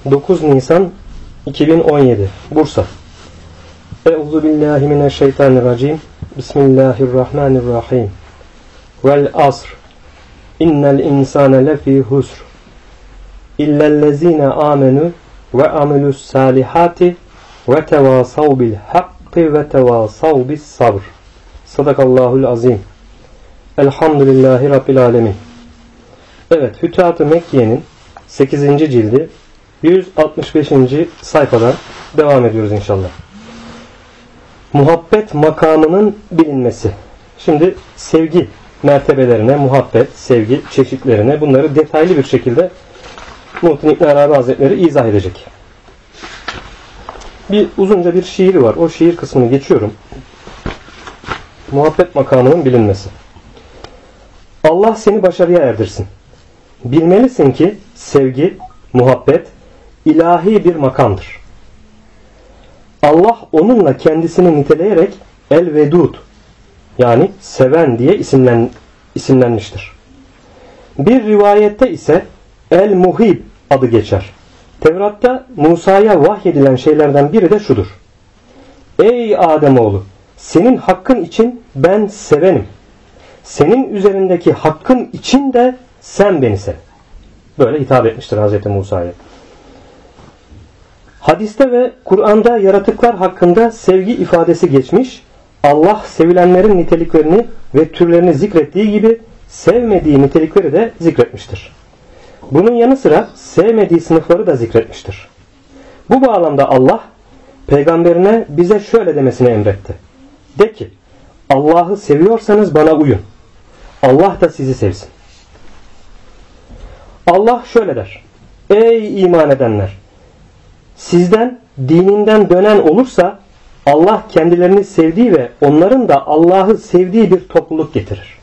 9 Nisan 2017 Bursa. Euzubillahimineşşeytanirracim. Bismillahirrahmanirrahim. Vel asr. İnnel insane lefî husr. İllellezîne âmenû ve amilus salihati ve tevâsav bil hakkı ve tevâsav bis sabr. Sadakallahul azim. Elhamdülillahi Rabbil alemin. Evet, Fütuhat-ı Mekkiye'nin 8. cildi 165. sayfadan devam ediyoruz inşallah. Muhabbet makamının bilinmesi. Şimdi sevgi mertebelerine, muhabbet, sevgi çeşitlerine bunları detaylı bir şekilde Muhittin İbn Arabi Hazretleri izah edecek. Uzunca bir şiiri var. O şiir kısmını geçiyorum. Muhabbet makamının bilinmesi. Allah seni başarıya erdirsin. Bilmelisin ki sevgi, muhabbet ilahi bir makamdır. Allah onunla kendisini niteleyerek El-Vedud yani seven diye isimlenmiştir. Bir rivayette ise El-Muhib adı geçer. Tevrat'ta Musa'ya vahyedilen şeylerden biri de şudur. Ey Ademoğlu, senin hakkın için ben sevenim. Senin üzerindeki hakkın için de sen beni sev. Böyle hitap etmiştir Hz. Musa'ya. Hadiste ve Kur'an'da yaratıklar hakkında sevgi ifadesi geçmiş. Allah sevilenlerin niteliklerini ve türlerini zikrettiği gibi sevmediği nitelikleri de zikretmiştir. Bunun yanı sıra sevmediği sınıfları da zikretmiştir. Bu bağlamda Allah peygamberine bize şöyle demesini emretti. De ki, Allah'ı seviyorsanız bana uyun. Allah da sizi sevsin. Allah şöyle der. Ey iman edenler! Sizden dininden dönen olursa Allah kendilerini sevdiği ve onların da Allah'ı sevdiği bir topluluk getirir.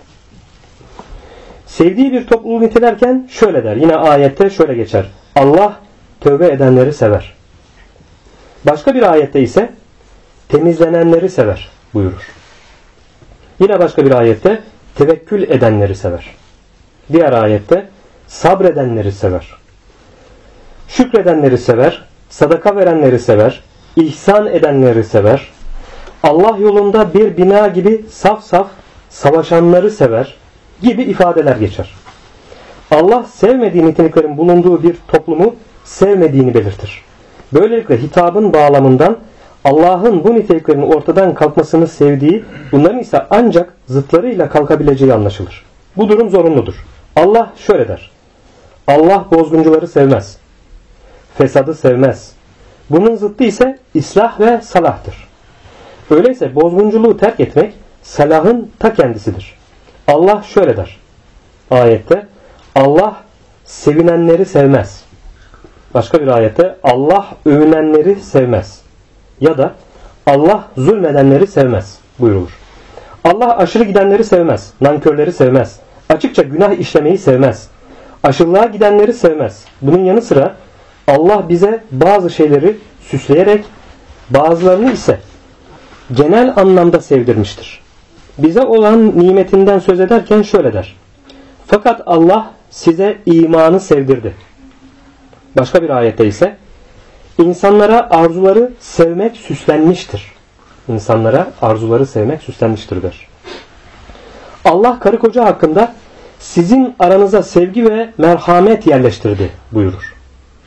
Sevdiği bir topluluğu nitelerken şöyle der. Yine ayette şöyle geçer. Allah tövbe edenleri sever. Başka bir ayette ise temizlenenleri sever buyurur. Yine başka bir ayette tevekkül edenleri sever. Diğer ayette sabredenleri sever. Şükredenleri sever. Sadaka verenleri sever. İhsan edenleri sever. Allah yolunda bir bina gibi saf saf savaşanları sever gibi ifadeler geçer. Allah sevmediği niteliklerin bulunduğu bir toplumu sevmediğini belirtir. Böylelikle hitabın bağlamından Allah'ın bu niteliklerin ortadan kalkmasını sevdiği, bunların ise ancak zıtlarıyla kalkabileceği anlaşılır. Bu durum zorunludur. Allah şöyle der. Allah bozguncuları sevmez. Fesadı sevmez. Bunun zıttı ise islah ve salahtır. Öyleyse bozgunculuğu terk etmek salahın ta kendisidir. Allah şöyle der. Ayette Allah sevinenleri sevmez. Başka bir ayette Allah övünenleri sevmez. Ya da Allah zulmedenleri sevmez buyurulur. Allah aşırı gidenleri sevmez. Nankörleri sevmez. Açıkça günah işlemeyi sevmez. Aşırılığa gidenleri sevmez. Bunun yanı sıra Allah bize bazı şeyleri süsleyerek bazılarını ise genel anlamda sevdirmiştir. Bize olan nimetinden söz ederken şöyle der. Fakat Allah size imanı sevdirdi. Başka bir ayette ise insanlara arzuları sevmek süslenmiştir. İnsanlara arzuları sevmek süslenmiştir der. Allah karı koca hakkında sizin aranıza sevgi ve merhamet yerleştirdi buyurur.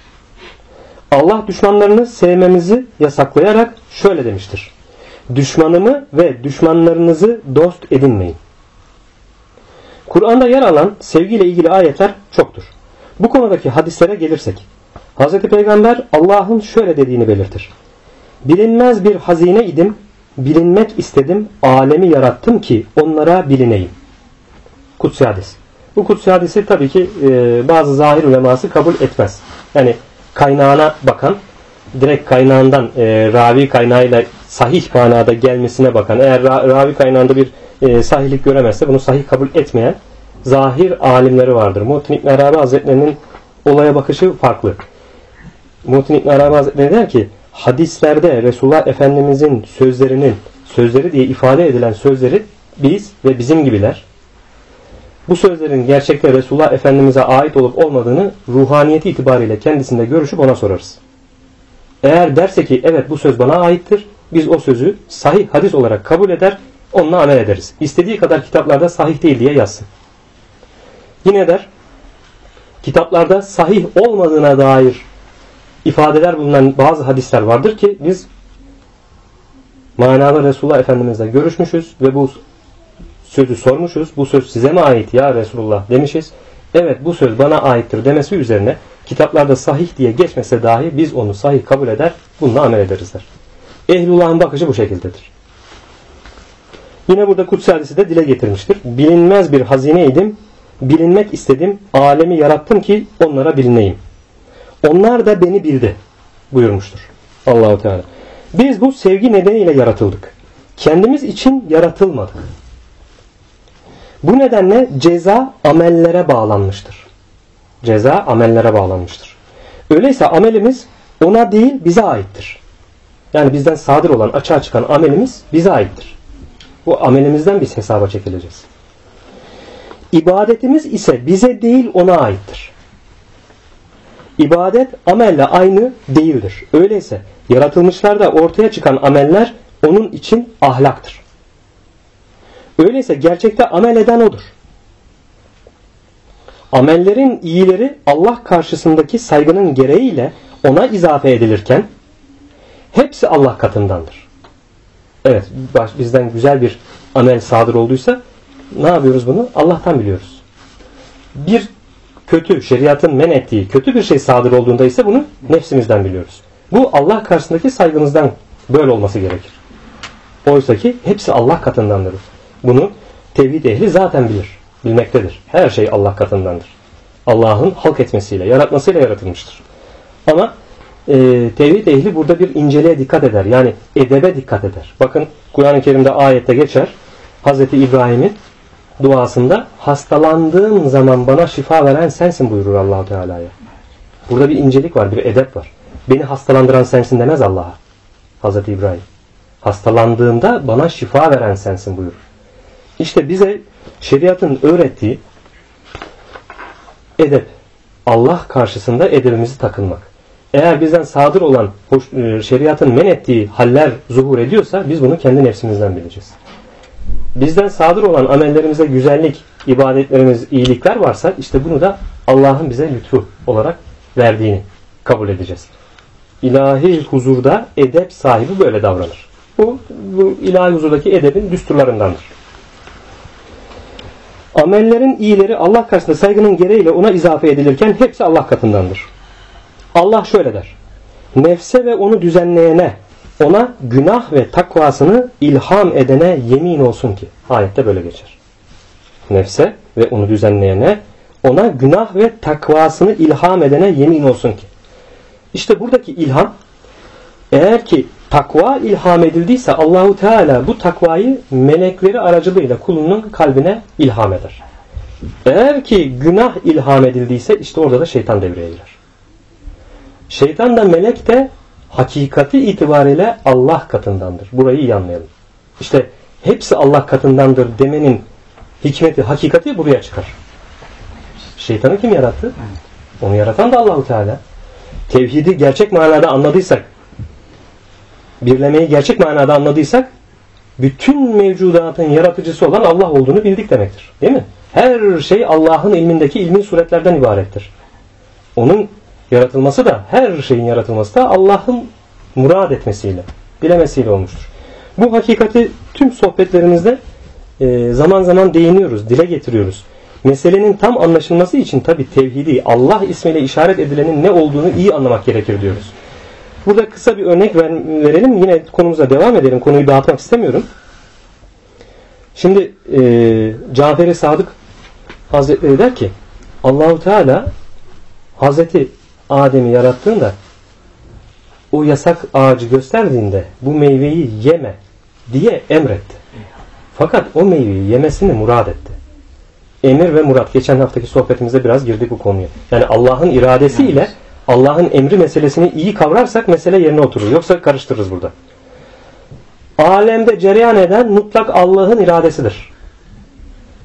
Allah düşmanlarını sevmemizi yasaklayarak şöyle demiştir. Düşmanımı ve düşmanlarınızı dost edinmeyin. Kur'an'da yer alan sevgiyle ilgili ayetler çoktur. Bu konudaki hadislere gelirsek, Hz. Peygamber Allah'ın şöyle dediğini belirtir. Bilinmez bir hazine idim, bilinmek istedim, alemi yarattım ki onlara bilineyim. Kutsi hadis. Bu kutsi hadisi tabii ki bazı zahir uleması kabul etmez. Yani kaynağına bakan, direkt kaynağından ravi kaynağıyla sahih manada gelmesine bakan, eğer ravi kaynağında bir sahihlik göremezse bunu sahih kabul etmeyen zahir alimleri vardır. Muhittin İbn Arabi Hazretleri'nin olaya bakışı farklı. Muhittin İbn Arabi Hazretleri der ki hadislerde Resulullah Efendimizin sözleri diye ifade edilen sözleri biz ve bizim gibiler bu sözlerin gerçekte Resulullah Efendimiz'e ait olup olmadığını ruhaniyeti itibariyle kendisinde görüşüp ona sorarız. Eğer derse ki evet bu söz bana aittir, biz o sözü sahih hadis olarak kabul eder, onunla amel ederiz. İstediği kadar kitaplarda sahih değil diye yazsın. Yine der, kitaplarda sahih olmadığına dair ifadeler bulunan bazı hadisler vardır ki biz manada Resulullah Efendimiz'le görüşmüşüz ve bu sözü sormuşuz. Bu söz size mi ait ya Resulullah demişiz. Evet bu söz bana aittir demesi üzerine kitaplarda sahih diye geçmese dahi biz onu sahih kabul eder, bununla amel ederiz der. Ehlullah'ın bakışı bu şekildedir. Yine burada Kutsi hadisi de dile getirmiştir. Bilinmez bir hazineydim, bilinmek istedim, alemi yarattım ki onlara bilineyim. Onlar da beni bildi buyurmuştur Allah-u Teala. Biz bu sevgi nedeniyle yaratıldık. Kendimiz için yaratılmadık. Bu nedenle ceza amellere bağlanmıştır. Ceza amellere bağlanmıştır. Öyleyse amelimiz ona değil bize aittir. Yani bizden sadır olan, açığa çıkan amelimiz bize aittir. Bu amelimizden biz hesaba çekileceğiz. İbadetimiz ise bize değil ona aittir. İbadet amelle aynı değildir. Öyleyse yaratılmışlarda ortaya çıkan ameller onun için ahlaktır. Öyleyse gerçekte amel eden odur. Amellerin iyileri Allah karşısındaki saygının gereğiyle ona izafe edilirken hepsi Allah katındandır. Evet, bizden güzel bir amel sadır olduysa ne yapıyoruz bunu? Allah'tan biliyoruz. Bir kötü, şeriatın men ettiği kötü bir şey sadır olduğunda ise bunu nefsimizden biliyoruz. Bu Allah karşısındaki saygımızdan böyle olması gerekir. Oysa ki hepsi Allah katındandır. Bunu tevhid ehli zaten bilir, bilmektedir. Her şey Allah katındandır. Allah'ın halk etmesiyle, yaratmasıyla yaratılmıştır. Ama tevhid ehli burada bir inceliğe dikkat eder. Yani edebe dikkat eder. Bakın Kur'an-ı Kerim'de ayette geçer. Hazreti İbrahim'in duasında hastalandığım zaman bana şifa veren sensin buyurur Allah-u Teala'ya. Burada bir incelik var, bir edep var. Beni hastalandıran sensin demez Allah'a. Hazreti İbrahim. Hastalandığımda bana şifa veren sensin buyurur. İşte bize şeriatın öğrettiği edep. Allah karşısında edebimizi takınmak. Eğer bizden sadır olan şeriatın men ettiği haller zuhur ediyorsa biz bunu kendi nefsimizden bileceğiz. Bizden sadır olan amellerimize güzellik, ibadetlerimiz, iyilikler varsa işte bunu da Allah'ın bize lütfu olarak verdiğini kabul edeceğiz. İlahi huzurda edep sahibi böyle davranır. Bu ilahi huzurdaki edebin düsturlarındandır. Amellerin iyileri Allah karşısında saygının gereğiyle ona izafe edilirken hepsi Allah katındandır. Allah şöyle der. Nefse ve onu düzenleyene, ona günah ve takvasını ilham edene yemin olsun ki. Ayette böyle geçer. Nefse ve onu düzenleyene, ona günah ve takvasını ilham edene yemin olsun ki. İşte buradaki ilham, eğer ki takva ilham edildiyse Allahu Teala bu takvayı melekleri aracılığıyla kulunun kalbine ilham eder. Eğer ki günah ilham edildiyse işte orada da şeytan devreye girer. Şeytan da melek de hakikati itibariyle Allah katındandır. Burayı iyi anlayalım. İşte hepsi Allah katındandır demenin hikmeti, hakikati buraya çıkar. Şeytanı kim yarattı? Onu yaratan da Allahu Teala. Tevhidi gerçek manada anladıysak, birlemeyi gerçek manada anladıysak, bütün mevcudatın yaratıcısı olan Allah olduğunu bildik demektir. Değil mi? Her şey Allah'ın ilmindeki ilmi suretlerden ibarettir. Onun yaratılması da, her şeyin yaratılması da Allah'ın murad etmesiyle, dilemesiyle olmuştur. Bu hakikati tüm sohbetlerimizde zaman zaman değiniyoruz, dile getiriyoruz. Meselenin tam anlaşılması için tabi tevhidi, Allah ismiyle işaret edilenin ne olduğunu iyi anlamak gerekir diyoruz. Burada kısa bir örnek verelim. Yine konumuza devam edelim. Konuyu dağıtmak istemiyorum. Şimdi Cafer-i Sadık Hazretleri der ki Allahu Teala Hazreti Adem'i yarattığında o yasak ağacı gösterdiğinde bu meyveyi yeme diye emretti. Fakat o meyveyi yemesini murad etti. Emir ve murat. Geçen haftaki sohbetimizde biraz girdik bu konuya. Yani Allah'ın iradesiyle Allah'ın emri meselesini iyi kavrarsak mesele yerine oturur. Yoksa karıştırırız burada. Alemde cereyan eden mutlak Allah'ın iradesidir.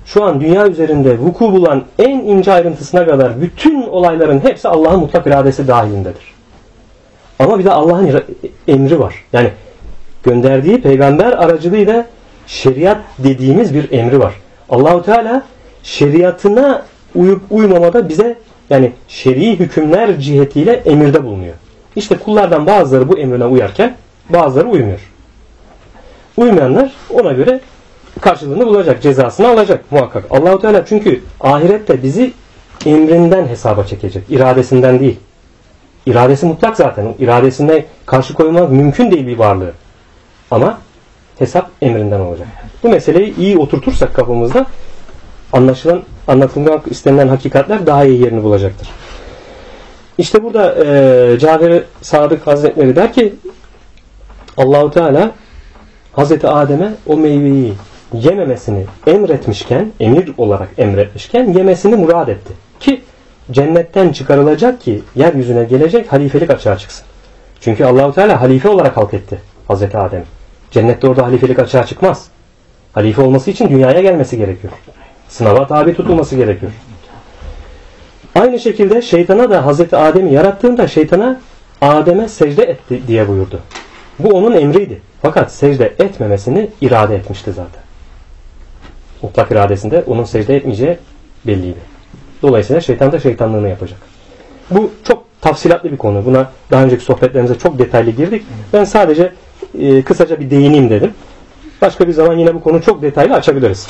şu an dünya üzerinde vuku bulan en ince ayrıntısına kadar bütün olayların hepsi Allah'ın mutlak iradesi dahilindedir. Ama bir de Allah'ın emri var. Yani gönderdiği peygamber aracılığıyla şeriat dediğimiz bir emri var. Allahu Teala şeriatına uyup uymamada bize yani şer'i hükümler cihetiyle emirde bulunuyor. İşte kullardan bazıları bu emrine uyarken bazıları uymuyor. Uymayanlar ona göre karşılığını bulacak, cezasını alacak muhakkak. Allahu Teala çünkü ahirette bizi emrinden hesaba çekecek, iradesinden değil. İradesi mutlak zaten. İradesine karşı koymak mümkün değil bir varlığı. Ama hesap emrinden olacak. Bu meseleyi iyi oturtursak kafamızda anlatılmak istenilen hakikatler daha iyi yerini bulacaktır. İşte burada Cafer-i Sadık Hazretleri der ki Allahu Teala Hazreti Adem'e o meyveyi yememesini emretmişken, emir olarak emretmişken yemesini murad etti. Ki cennetten çıkarılacak ki yeryüzüne gelecek halifelik açığa çıksın. Çünkü Allahu Teala halife olarak halk etti Hazreti Adem. Cennette orada halifelik açığa çıkmaz. Halife olması için dünyaya gelmesi gerekiyor. Sınava tabi tutulması gerekiyor. Aynı şekilde şeytana da Hazreti Adem'i yarattığında şeytana Adem'e secde etti diye buyurdu. Bu onun emriydi. Fakat secde etmemesini irade etmişti zaten. Mutlak iradesinde onun secde etmeyeceği belliydi. Dolayısıyla şeytan da şeytanlığını yapacak. Bu çok tafsilatlı bir konu. Buna daha önceki sohbetlerimize çok detaylı girdik. Ben sadece kısaca bir değineyim dedim. Başka bir zaman yine bu konu çok detaylı açabiliriz.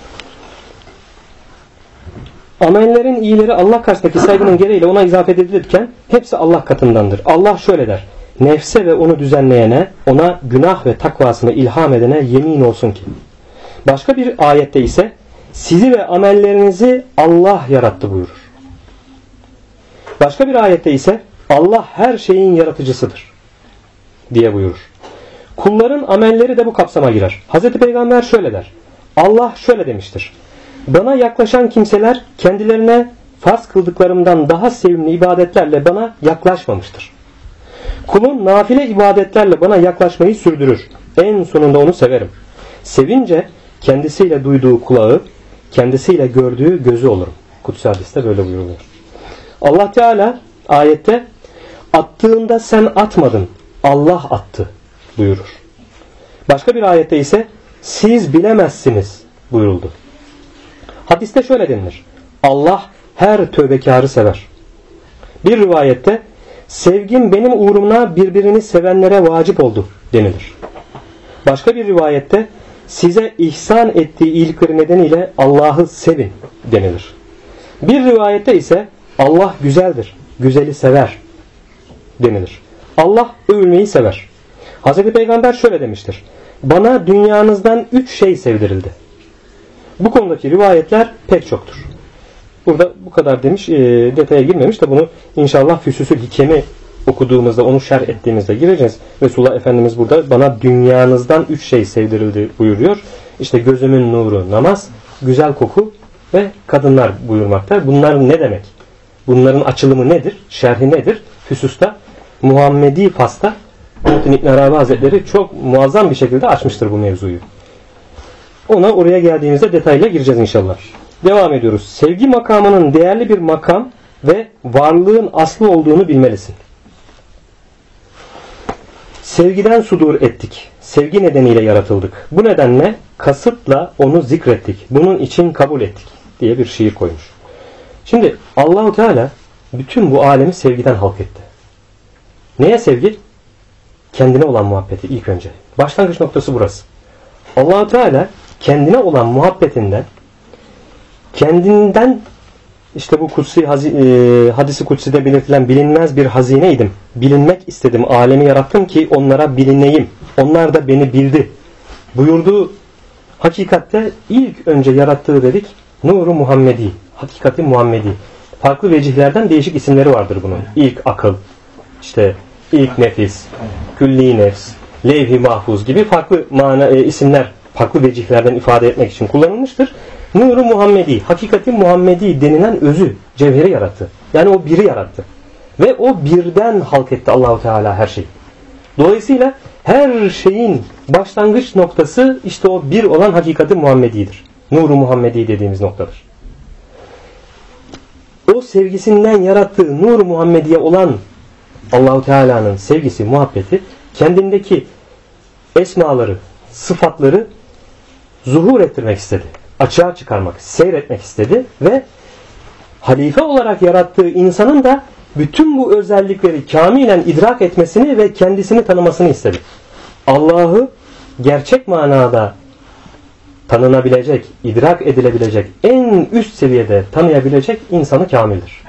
Amellerin iyileri Allah karşısındaki saygının gereğiyle ona izafe edilirken hepsi Allah katındandır. Allah şöyle der. Nefse ve onu düzenleyene, ona günah ve takvasını ilham edene yemin olsun ki. Başka bir ayette ise sizi ve amellerinizi Allah yarattı buyurur. Başka bir ayette ise Allah her şeyin yaratıcısıdır diye buyurur. Kulların amelleri de bu kapsama girer. Hazreti Peygamber şöyle der. Allah şöyle demiştir. Bana yaklaşan kimseler kendilerine farz kıldıklarımdan daha sevimli ibadetlerle bana yaklaşmamıştır. Kulun nafile ibadetlerle bana yaklaşmayı sürdürür. En sonunda onu severim. Sevince kendisiyle duyduğu kulağı, kendisiyle gördüğü gözü olurum. Kutsi hadiste böyle buyuruyor. Allah Teala ayette attığında sen atmadın, Allah attı buyurur. Başka bir ayette ise siz bilemezsiniz buyuruldu. Hadiste şöyle denilir. Allah her tövbekarı sever. Bir rivayette sevgim benim uğrumla birbirini sevenlere vacip oldu denilir. Başka bir rivayette size ihsan ettiği iyilikleri nedeniyle Allah'ı sevin denilir. Bir rivayette ise Allah güzeldir, güzeli sever denilir. Allah övülmeyi sever. Hazreti Peygamber şöyle demiştir. Bana dünyanızdan 3 şey sevdirildi. Bu konudaki rivayetler pek çoktur. Burada bu kadar demiş, detaya girmemiş de bunu inşallah Füsusül Hikem'i okuduğumuzda, onu şerh ettiğimizde gireceğiz. Resulullah Efendimiz burada bana dünyanızdan 3 şey sevdirildi buyuruyor. İşte gözümün nuru namaz, güzel koku ve kadınlar buyurmakta. Bunlar ne demek? Bunların açılımı nedir? Şerhi nedir? Füsus'ta Muhammedi Fas'ta Muhittin İbn Arabi Hazretleri çok muazzam bir şekilde açmıştır bu mevzuyu. Oraya geldiğimizde detayla gireceğiz inşallah. Devam ediyoruz. Sevgi makamının değerli bir makam ve varlığın aslı olduğunu bilmelisin. Sevgiden sudur ettik. Sevgi nedeniyle yaratıldık. Bu nedenle kasıtla onu zikrettik. Bunun için kabul ettik diye bir şiir koymuş. Şimdi Allahu Teala bütün bu alemi sevgiden halk etti. Neye sevgi? Kendine olan muhabbeti ilk önce. Başlangıç noktası burası. Allahu Teala kendine olan muhabbetinden, kendinden işte bu kutsi hadisi kutside belirtilen bilinmez bir hazineydim. Bilinmek istedim. Alemi yarattım ki onlara bilineyim. Onlar da beni bildi. Buyurduğu hakikatte ilk önce yarattığı dedik Nur-u Muhammedi. Hakikati Muhammedi. Farklı vecihlerden değişik isimleri vardır bunun. İlk akıl, işte ilk nefis, külli nefs, levh-i mahfuz gibi farklı isimler farklı vecihlerden ifade etmek için kullanılmıştır. Nur-u Muhammedi, hakikati Muhammedi denilen özü, cevheri yarattı. Yani o biri yarattı. Ve o birden halk etti Allahu Teala her şeyi. Dolayısıyla her şeyin başlangıç noktası işte o bir olan hakikati Muhammedi'dir. Nur-u Muhammedi dediğimiz noktadır. O sevgisinden yarattığı Nur-u Muhammediye olan Allah-u Teala'nın sevgisi, muhabbeti kendindeki esmaları, sıfatları zuhur ettirmek istedi. Açığa çıkarmak, seyretmek istedi ve halife olarak yarattığı insanın da bütün bu özellikleri kamilen idrak etmesini ve kendisini tanımasını istedi. Allah'ı gerçek manada tanınabilecek, idrak edilebilecek, en üst seviyede tanıyabilecek insanı kamildir.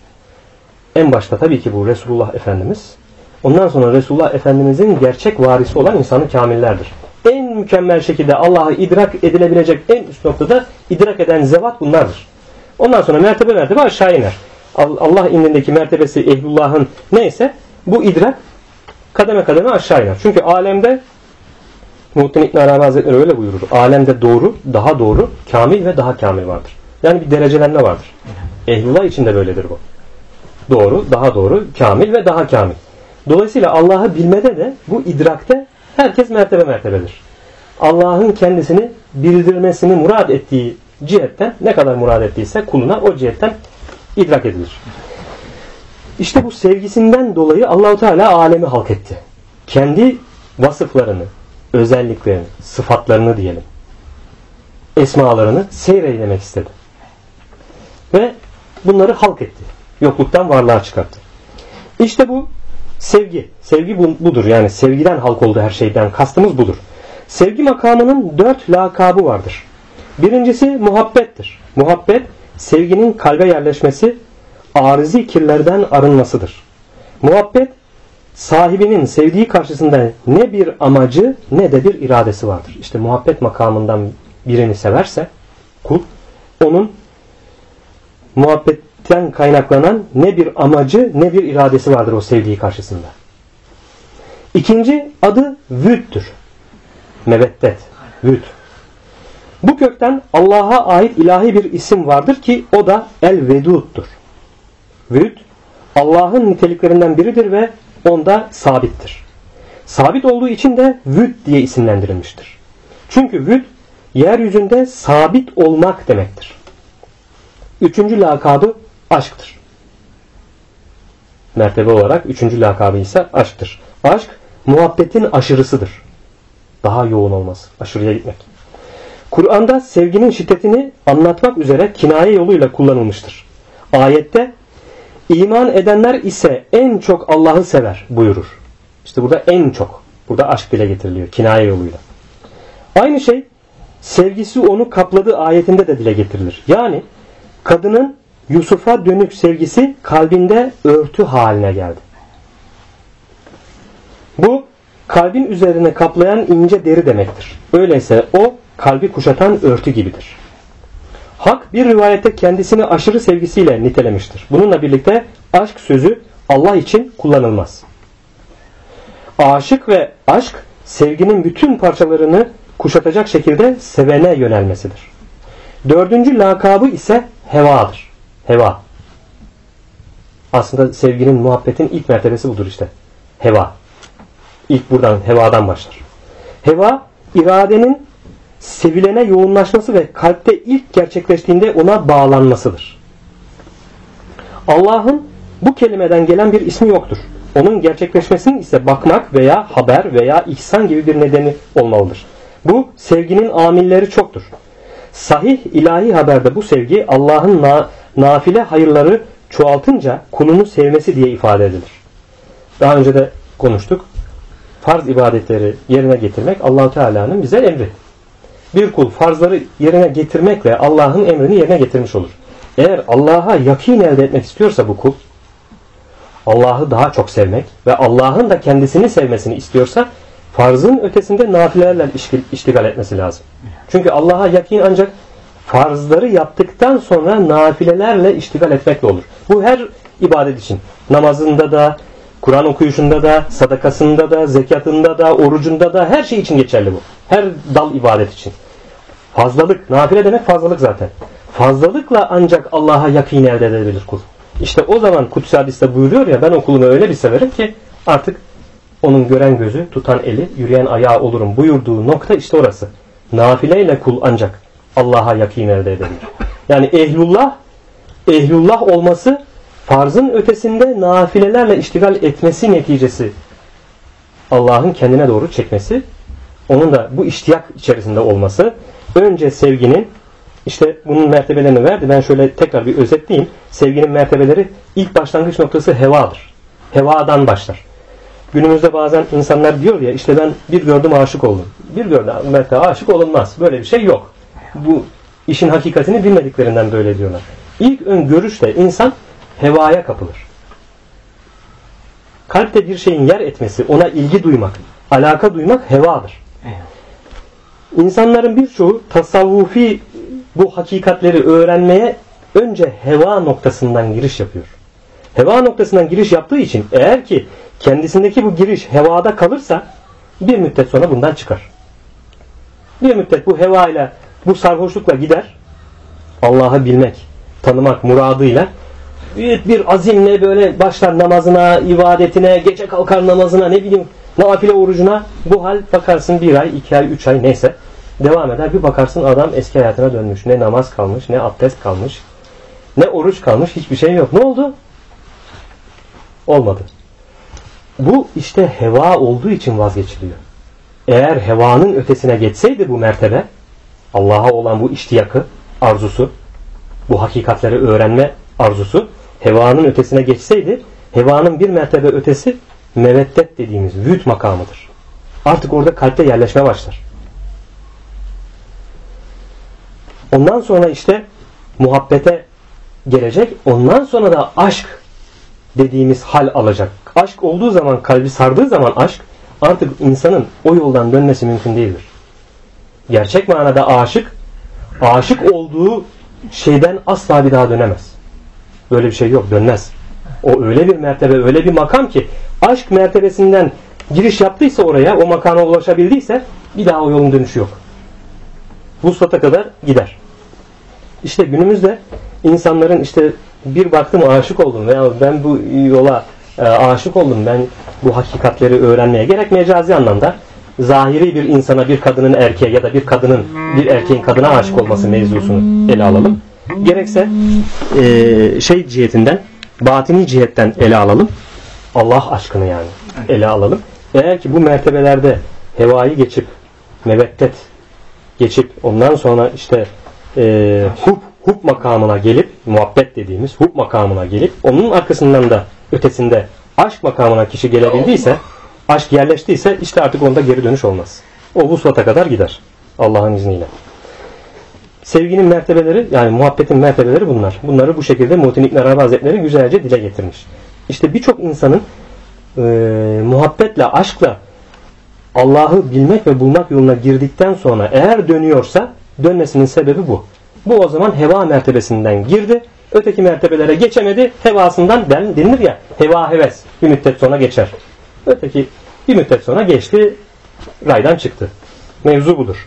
En başta tabii ki bu Resulullah Efendimiz. Ondan sonra Resulullah Efendimizin gerçek varisi olan insanı kamillerdir. En mükemmel şekilde Allah'ı idrak edilebilecek en üst noktada idrak eden zevat bunlardır. Ondan sonra mertebe mertebe aşağı iner. Allah indindeki mertebesi ehlullah'ın neyse bu idrak kademe kademe aşağı iner. Çünkü alemde Muhittin İbn Arabi Hazretleri öyle buyurur. Alemde doğru, daha doğru, kamil ve daha kamil vardır. Yani bir derecelenme vardır. Ehlullah için de böyledir bu. Doğru, daha doğru, kamil ve daha kamil. Dolayısıyla Allah'ı bilmede de bu idrakte herkes mertebe mertebedir. Allah'ın kendisini bildirmesini murad ettiği cihetten ne kadar murad ettiyse kuluna o cihetten idrak edilir. İşte bu sevgisinden dolayı Allah-u Teala alemi halk etti. Kendi vasıflarını, özelliklerini, sıfatlarını diyelim, esmalarını seyreylemek istedi. Ve bunları halk etti. Yokluktan varlığa çıkarttı. İşte bu sevgi. Sevgi budur. Yani sevgiden halk oldu her şeyden. Kastımız budur. Sevgi makamının 4 lakabı vardır. Birincisi muhabbettir. Muhabbet, sevginin kalbe yerleşmesi, arızi kirlerden arınmasıdır. Muhabbet, sahibinin sevdiği karşısında ne bir amacı ne de bir iradesi vardır. İşte muhabbet makamından birini severse kul, onun muhabbetten kaynaklanan ne bir amacı ne bir iradesi vardır o sevdiği karşısında. İkinci adı vüddür. Meveddet, vüd. Bu kökten Allah'a ait ilahi bir isim vardır ki o da el-vedud'dur. Vüd, Allah'ın niteliklerinden biridir ve onda sabittir. Sabit olduğu için de vüd diye isimlendirilmiştir. Çünkü vüd, yeryüzünde sabit olmak demektir. Üçüncü lakabı aşktır. Mertebe olarak üçüncü lakabı ise aşktır. Aşk, muhabbetin aşırısıdır. Daha yoğun olması, aşırıya gitmek. Kur'an'da sevginin şiddetini anlatmak üzere kinaye yoluyla kullanılmıştır. Ayette iman edenler ise en çok Allah'ı sever buyurur. İşte burada en çok. Burada aşk dile getiriliyor kinaye yoluyla. Aynı şey sevgisi onu kapladığı ayetinde de dile getirilir. Yani kadının Yusuf'a dönük sevgisi kalbinde örtü haline geldi. Bu kalbin üzerine kaplayan ince deri demektir. Öyleyse o kalbi kuşatan örtü gibidir. Hak bir rivayette kendisini aşırı sevgisiyle nitelemiştir. Bununla birlikte aşk sözü Allah için kullanılmaz. Aşık ve aşk sevginin bütün parçalarını kuşatacak şekilde sevene yönelmesidir. Dördüncü lakabı ise hevadır. Heva. Aslında sevginin, muhabbetin ilk mertebesi budur işte. Heva. İlk buradan, hevadan başlar. Heva, iradenin sevilene yoğunlaşması ve kalpte ilk gerçekleştiğinde ona bağlanmasıdır. Allah'ın bu kelimeden gelen bir ismi yoktur. Onun gerçekleşmesinin ise bakmak veya haber veya ihsan gibi bir nedeni olmalıdır. Bu sevginin amilleri çoktur. Sahih ilahi haberde bu sevgi Allah'ın nafile hayırları çoğaltınca kulunu sevmesi diye ifade edilir. Daha önce de konuştuk. Farz ibadetleri yerine getirmek Allah-u Teala'nın bize emri. Bir kul farzları yerine getirmekle Allah'ın emrini yerine getirmiş olur. Eğer Allah'a yakin elde etmek istiyorsa bu kul, Allah'ı daha çok sevmek ve Allah'ın da kendisini sevmesini istiyorsa farzın ötesinde nafilelerle iştigal etmesi lazım. Çünkü Allah'a yakin ancak farzları yaptıktan sonra nafilelerle iştigal etmekle olur. Bu her ibadet için. Namazında da, Kur'an okuyuşunda da, sadakasında da, zekatında da, orucunda da her şey için geçerli bu. Her dal ibadet için. Fazlalık, nafile demek fazlalık zaten. Fazlalıkla ancak Allah'a yakin elde edebilir kul. İşte o zaman Kutsi hadiste buyuruyor ya, ben o kulumu öyle bir severim ki artık onun gören gözü, tutan eli, yürüyen ayağı olurum buyurduğu nokta işte orası. Nafileyle kul ancak Allah'a yakin elde edebilir. Yani ehlullah olması farzın ötesinde nafilelerle iştigal etmesi neticesi Allah'ın kendine doğru çekmesi, onun da bu iştiyak içerisinde olması, önce sevginin, işte bunun mertebelerini verdi. Ben şöyle tekrar bir özetleyeyim. Sevginin mertebeleri, ilk başlangıç noktası hevadır. Hevadan başlar. Günümüzde bazen insanlar diyor ya, işte ben bir gördüm aşık oldum. Bir gördüm aşık olunmaz. Böyle bir şey yok. Bu işin hakikatini bilmediklerinden böyle diyorlar. İlk ön görüşte insan hevaya kapılır. Kalpte bir şeyin yer etmesi, ona ilgi duymak, alaka duymak hevadır. İnsanların birçoğu tasavvufi bu hakikatleri öğrenmeye önce heva noktasından giriş yapıyor. Heva noktasından giriş yaptığı için eğer ki kendisindeki bu giriş hevada kalırsa bir müddet sonra bundan çıkar. Bir müddet bu hevayla, bu sarhoşlukla gider. Allah'ı bilmek, tanımak muradıyla büyük bir azimle böyle başlar namazına, ibadetine, gece kalkar namazına, ne bileyim nafile orucuna. Bu hal bakarsın 1 ay, 2 ay, 3 ay neyse devam eder. Bir bakarsın adam eski hayatına dönmüş. Ne namaz kalmış, ne abdest kalmış, ne oruç kalmış, hiçbir şey yok. Ne oldu? Olmadı. Bu işte heva olduğu için vazgeçiliyor. Eğer hevanın ötesine geçseydi bu mertebe, Allah'a olan bu iştiyakı, arzusu, bu hakikatleri öğrenme arzusu, hevanın ötesine geçseydi, hevanın bir mertebe ötesi meveddet dediğimiz vüd makamıdır. Artık orada kalpte yerleşme başlar. Ondan sonra işte muhabbete gelecek, ondan sonra da aşk dediğimiz hal alacak. Aşk olduğu zaman, kalbi sardığı zaman aşk, artık insanın o yoldan dönmesi mümkün değildir. Gerçek manada aşık olduğu şeyden asla bir daha dönemez. Böyle bir şey yok, dönmez. O öyle bir mertebe, öyle bir makam ki aşk mertebesinden giriş yaptıysa oraya, o makama ulaşabildiyse bir daha o yolun dönüşü yok. Vuslata kadar gider. İşte günümüzde insanların işte bir baktım aşık oldum veya ben bu yola aşık oldum, ben bu hakikatleri öğrenmeye, gerek mecazi anlamda zahiri bir insana, bir kadının erkeğe ya da bir kadının bir erkeğin kadına aşık olması mevzusunu ele alalım. Gerekse cihetinden, batini cihetten ele alalım. Allah aşkını yani ele alalım. Eğer ki bu mertebelerde hevayı geçip, meveddet geçip, ondan sonra işte hub makamına gelip, muhabbet dediğimiz hub makamına gelip, onun arkasından da ötesinde aşk makamına kişi gelebildiyse, aşk yerleştiyse, işte artık onda geri dönüş olmaz. O vuslata kadar gider. Allah'ın izniyle. Sevginin mertebeleri, yani muhabbetin mertebeleri bunlar. Bunları bu şekilde Muhittin İbn Arabi Hazretleri güzelce dile getirmiş. İşte birçok insanın muhabbetle, aşkla Allah'ı bilmek ve bulmak yoluna girdikten sonra eğer dönüyorsa, dönmesinin sebebi bu. Bu o zaman heva mertebesinden girdi. Öteki mertebelere geçemedi. Hevasından denilir ya, heva heves bir müddet sonra geçer. Öteki bir müddet sonra geçti, raydan çıktı. Mevzu budur.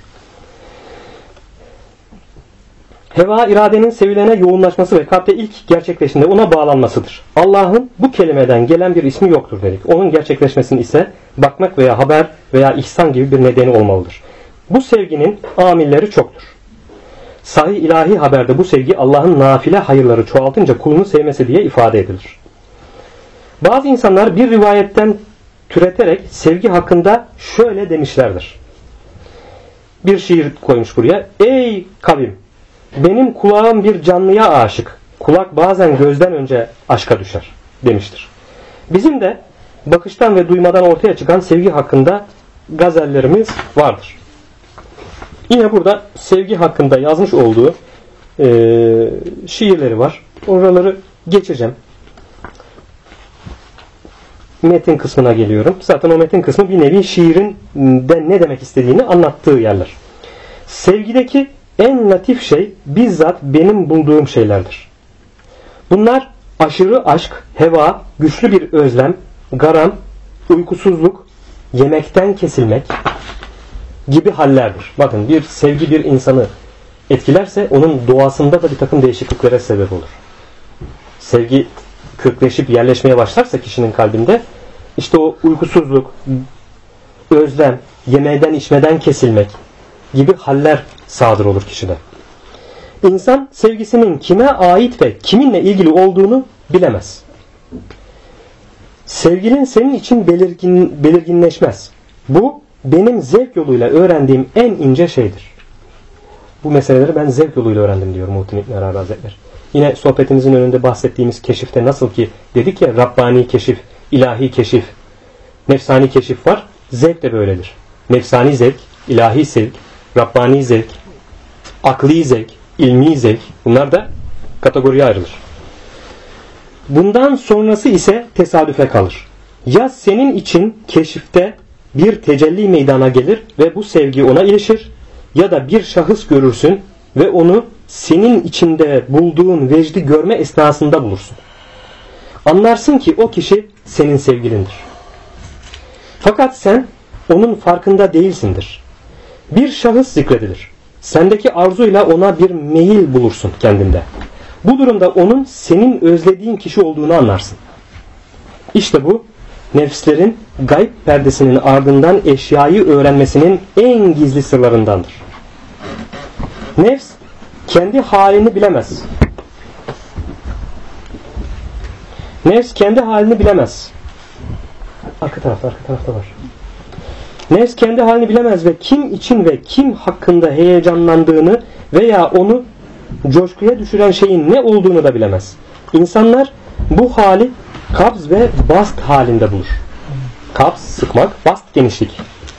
Heva iradenin sevilene yoğunlaşması ve kalpte ilk gerçekleştiğinde ona bağlanmasıdır. Allah'ın bu kelimeden gelen bir ismi yoktur dedik. Onun gerçekleşmesinin ise bakmak veya haber veya ihsan gibi bir nedeni olmalıdır. Bu sevginin amilleri çoktur. Sahih ilahi haberde bu sevgi Allah'ın nafile hayırları çoğaltınca kulunu sevmesi diye ifade edilir. Bazı insanlar bir rivayetten türeterek sevgi hakkında şöyle demişlerdir. Bir şiir koymuş buraya. Ey kavim! Benim kulağım bir canlıya aşık. Kulak bazen gözden önce aşka düşer demiştir. Bizim de bakıştan ve duymadan ortaya çıkan sevgi hakkında gazellerimiz vardır. Yine burada sevgi hakkında yazmış olduğu şiirleri var. Oraları geçeceğim. Metin kısmına geliyorum. Zaten o metin kısmı bir nevi şiirin de ne demek istediğini anlattığı yerler. Sevgideki en latif şey bizzat benim bulduğum şeylerdir. Bunlar aşırı aşk, heva, güçlü bir özlem, garam, uykusuzluk, yemekten kesilmek gibi hallerdir. Bakın, bir sevgi bir insanı etkilerse onun doğasında da bir takım değişikliklere sebep olur. Sevgi kökleşip yerleşmeye başlarsa kişinin kalbinde, işte o uykusuzluk, özlem, yemeden içmeden kesilmek gibi haller sadır olur kişide. İnsan sevgisinin kime ait ve kiminle ilgili olduğunu bilemez. Sevginin senin için belirginleşmez. Bu benim zevk yoluyla öğrendiğim en ince şeydir. Bu meseleleri ben zevk yoluyla öğrendim diyor Muhittin İbn Arabi Hazretleri. Yine sohbetimizin önünde bahsettiğimiz keşifte nasıl ki dedik ya, Rabbani keşif, ilahi keşif, nefsani keşif var. Zevk de böyledir. Nefsani zevk, ilahi zevk, Rabbani zevk, akli zevk, ilmi zevk, bunlar da kategoriye ayrılır. Bundan sonrası ise tesadüfe kalır. Ya senin için keşifte bir tecelli meydana gelir ve bu sevgi ona ilişir, ya da bir şahıs görürsün ve onu senin içinde bulduğun vecdi görme esnasında bulursun. Anlarsın ki o kişi senin sevgilindir. Fakat sen onun farkında değilsindir. Bir şahıs zikredilir. Sendeki arzuyla ona bir meyil bulursun kendinde. Bu durumda onun senin özlediğin kişi olduğunu anlarsın. İşte bu nefslerin gayb perdesinin ardından eşyayı öğrenmesinin en gizli sırlarındandır. Nefs kendi halini bilemez. Nefs kendi halini bilemez. Arka tarafta var. Nefs kendi halini bilemez ve kim için ve kim hakkında heyecanlandığını veya onu coşkuya düşüren şeyin ne olduğunu da bilemez. İnsanlar bu hali kabz ve bast halinde bulur. Kabz sıkmak, bast genişlik.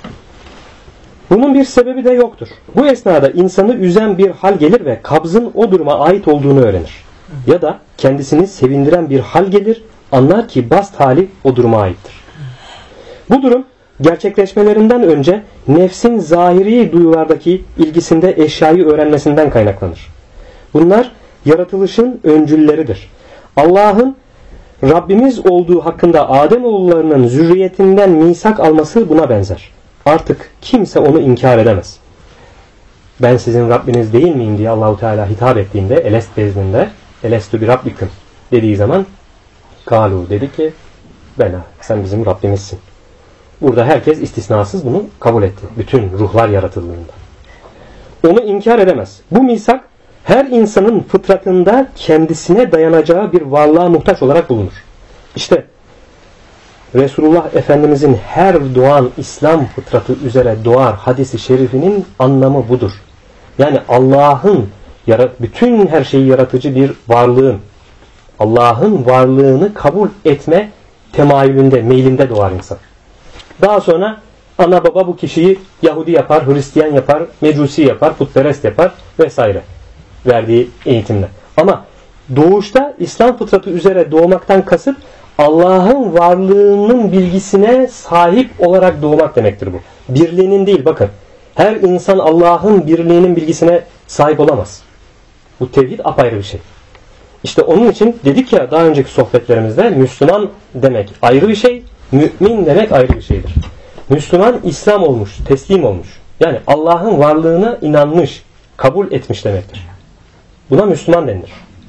Bunun bir sebebi de yoktur. Bu esnada insanı üzen bir hal gelir ve kabzın o duruma ait olduğunu öğrenir. Ya da kendisini sevindiren bir hal gelir, anlar ki bast hali o duruma aittir. Bu durum gerçekleşmelerinden önce nefsin zahiri duyulardaki ilgisinde eşyayı öğrenmesinden kaynaklanır. Bunlar yaratılışın öncülleridir. Allah'ın Rabbimiz olduğu hakkında Ademoğullarının zürriyetinden misak alması buna benzer. Artık kimse onu inkar edemez. Ben sizin Rabbiniz değil miyim diye Allahu Teala hitap ettiğinde Elest bezninde Elestu bi Rabbiküm dediği zaman Kalu dedi ki bela sen bizim Rabbimizsin. Burada herkes istisnasız bunu kabul etti. Bütün ruhlar yaratıldığında. Onu inkar edemez. Bu misak her insanın fıtratında kendisine dayanacağı bir varlığa muhtaç olarak bulunur. İşte Resulullah Efendimizin her doğan İslam fıtratı üzere doğar hadisi şerifinin anlamı budur. Yani Allah'ın bütün her şeyi yaratıcı bir varlığın, Allah'ın varlığını kabul etme temayülünde, meylinde doğar insan. Daha sonra ana baba bu kişiyi Yahudi yapar, Hristiyan yapar, Mecusi yapar, putperest yapar vesaire. Verdiği eğitimle. Ama doğuşta İslam fıtratı üzere doğmaktan kasıt Allah'ın varlığının bilgisine sahip olarak doğmak demektir bu. Birliğinin değil, bakın. Her insan Allah'ın birliğinin bilgisine sahip olamaz. Bu tevhid apayrı bir şey. İşte onun için dedik ya daha önceki sohbetlerimizde Müslüman demek ayrı bir şey, mümin demek ayrı bir şeydir. Müslüman İslam olmuş, teslim olmuş. Yani Allah'ın varlığına inanmış, kabul etmiş demektir. Buna Müslüman denilir.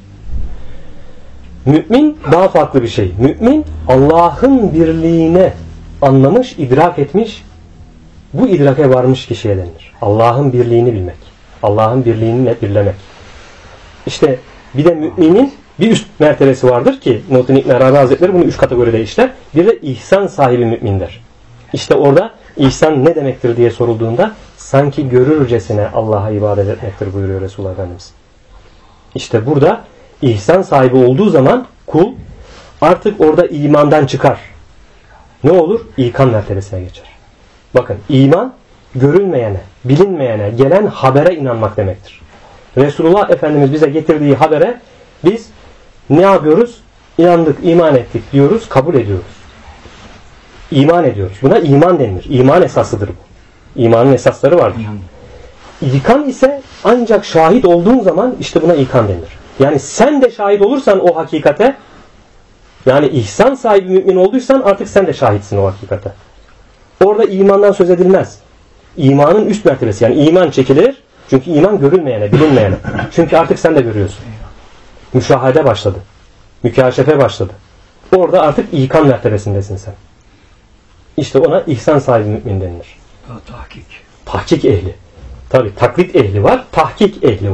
Mümin daha farklı bir şey. Mümin Allah'ın birliğine anlamış, idrak etmiş, bu idrake varmış kişiye denilir. Allah'ın birliğini bilmek. Allah'ın birliğini birlemek. İşte bir de müminin bir üst mertebesi vardır ki Muhittin İbn Arabi Hazretleri bunu 3 kategoride işler. Bir de ihsan sahibi mümindir. İşte orada ihsan ne demektir diye sorulduğunda sanki görürcesine Allah'a ibadet etmektir buyuruyor Resulullah Efendimiz. İşte burada ihsan sahibi olduğu zaman kul artık orada imandan çıkar. Ne olur? İkan mertebesine geçer. Bakın iman görülmeyene, bilinmeyene, gelen habere inanmak demektir. Resulullah Efendimiz bize getirdiği habere biz ne yapıyoruz? İnandık, iman ettik diyoruz, kabul ediyoruz. İman ediyoruz. Buna iman denilir. İman esasıdır bu. İmanın esasları vardır. İkan ise ancak şahit olduğun zaman işte buna ikan denir. Yani sen de şahit olursan o hakikate, yani ihsan sahibi mümin olduysan artık sen de şahitsin o hakikate. Orada imandan söz edilmez. İmanın üst mertebesi, yani iman çekilir. Çünkü iman görülmeyene, bilinmeyene. Çünkü artık sen de görüyorsun. Müşahede başladı. Mükaşefe başladı. Orada artık ikan mertebesindesin sen. İşte ona ihsan sahibi mümin denilir. Tahkik. Tahkik ehli. Tabi taklit ehli var, tahkik ehli var.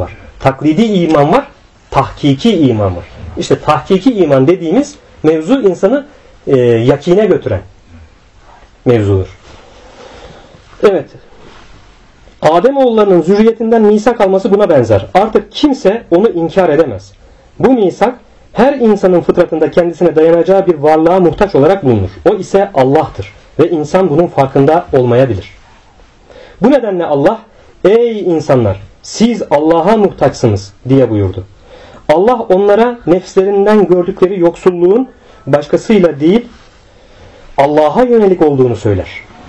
Taklidi iman var, tahkiki iman var. İşte tahkiki iman dediğimiz mevzu insanı yakine götüren mevzudur. Evet. Ademoğullarının zürriyetinden misak alması buna benzer. Artık kimse onu inkar edemez. Bu misak her insanın fıtratında kendisine dayanacağı bir varlığa muhtaç olarak bulunur. O ise Allah'tır ve insan bunun farkında olmayabilir. Bu nedenle Allah, ey insanlar siz Allah'a muhtaçsınız diye buyurdu. Allah onlara nefslerinden gördükleri yoksulluğun başkasıyla değil Allah'a yönelik olduğunu söyler.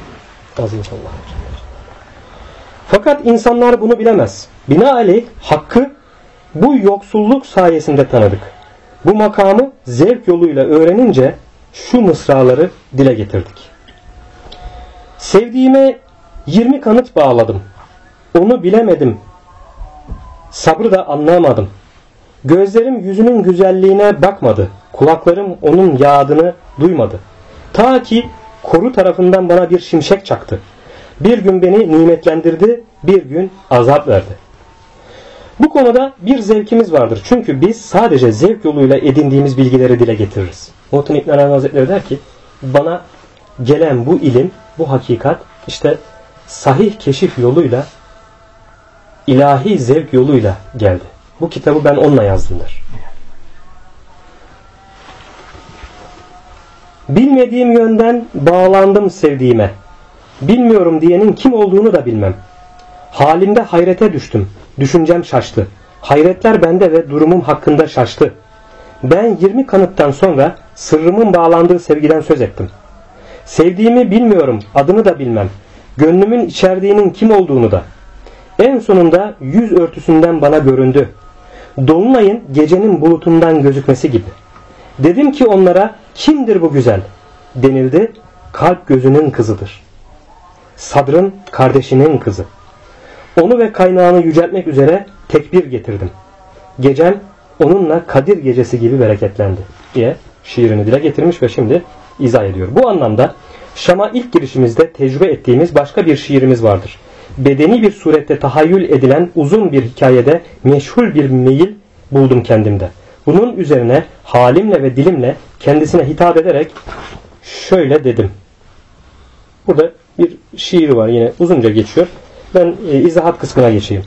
Fakat insanlar bunu bilemez. Binaenaleyh hakkı bu yoksulluk sayesinde tanıdık. Bu makamı zevk yoluyla öğrenince şu mısraları dile getirdik. Sevdiğime 20 kanıt bağladım. Onu bilemedim. Sabrı da anlayamadım. Gözlerim yüzünün güzelliğine bakmadı. Kulaklarım onun yadını duymadı. Ta ki koru tarafından bana bir şimşek çaktı. Bir gün beni nimetlendirdi, bir gün azap verdi. Bu konuda bir zevkimiz vardır. Çünkü biz sadece zevk yoluyla edindiğimiz bilgileri dile getiririz. Muhittin İbn Arabi Hazretleri der ki, bana gelen bu ilim, bu hakikat işte sahih keşif yoluyla, ilahi zevk yoluyla geldi. Bu kitabı ben onunla yazdım der. Bilmediğim yönden bağlandım sevdiğime. Bilmiyorum diyenin kim olduğunu da bilmem. Halimde hayrete düştüm. Düşüncem şaştı. Hayretler bende ve durumum hakkında şaştı. Ben 20 kanıttan sonra sırrımın bağlandığı sevgiden söz ettim. Sevdiğimi bilmiyorum, adını da bilmem. Gönlümün içerdiğinin kim olduğunu da. En sonunda yüz örtüsünden bana göründü. Dolunayın gecenin bulutundan gözükmesi gibi. Dedim ki onlara, kimdir bu güzel? Denildi, kalp gözünün kızıdır. Sadrın kardeşinin kızı. Onu ve kaynağını yüceltmek üzere tekbir getirdim. Gecem onunla Kadir gecesi gibi bereketlendi diye şiirini dile getirmiş ve şimdi izah ediyor. Bu anlamda Şam'a ilk girişimizde tecrübe ettiğimiz başka bir şiirimiz vardır. Bedeni bir surette tahayyül edilen uzun bir hikayede meşhur bir meyil buldum kendimde. Bunun üzerine halimle ve dilimle kendisine hitap ederek şöyle dedim. Burada bir şiir var, yine uzunca geçiyor. Ben izahat kısmına geçeyim.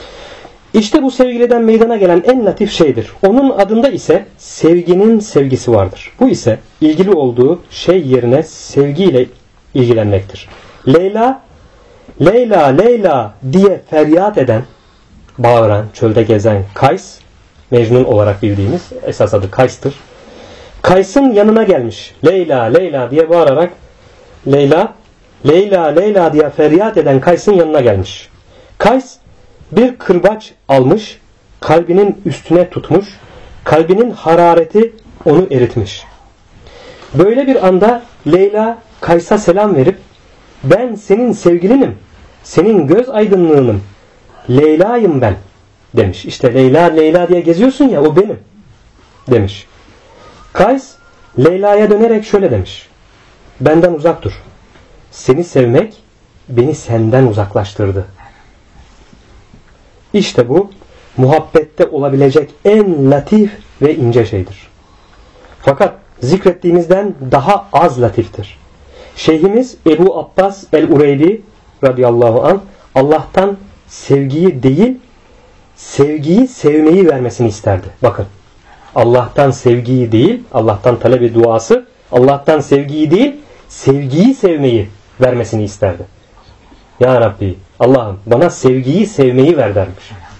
İşte bu sevgiliden meydana gelen en latif şeydir. Onun adında ise sevginin sevgisi vardır. Bu ise ilgili olduğu şey yerine sevgiyle ilgilenmektir. Leyla, Leyla, Leyla diye feryat eden, bağıran, çölde gezen Kays, Mecnun olarak bildiğimiz, esas adı Kays'tır. Kays'ın yanına gelmiş. Leyla, Leyla diye bağırarak Leyla, Leyla, Leyla diye feryat eden Kays'ın yanına gelmiş. Kays bir kırbaç almış, kalbinin üstüne tutmuş, kalbinin harareti onu eritmiş. Böyle bir anda Leyla Kays'a selam verip, ben senin sevgilinim, senin göz aydınlığınım, Leyla'yım ben demiş. İşte Leyla, Leyla diye geziyorsun ya, o benim demiş. Kays Leyla'ya dönerek şöyle demiş. Benden uzak dur. Seni sevmek beni senden uzaklaştırdı. İşte bu muhabbette olabilecek en latif ve ince şeydir. Fakat zikrettiğimizden daha az latiftir. Şeyhimiz Ebu Abbas el-Ureyli radıyallahu anh Allah'tan sevgiyi değil, sevgiyi sevmeyi vermesini isterdi. Bakın, Allah'tan sevgiyi değil, Allah'tan talep-i duası, Allah'tan sevgiyi değil, sevgiyi sevmeyi vermesini isterdi. Ya Rabbi, Allah'ım bana sevgiyi sevmeyi ver dermiş.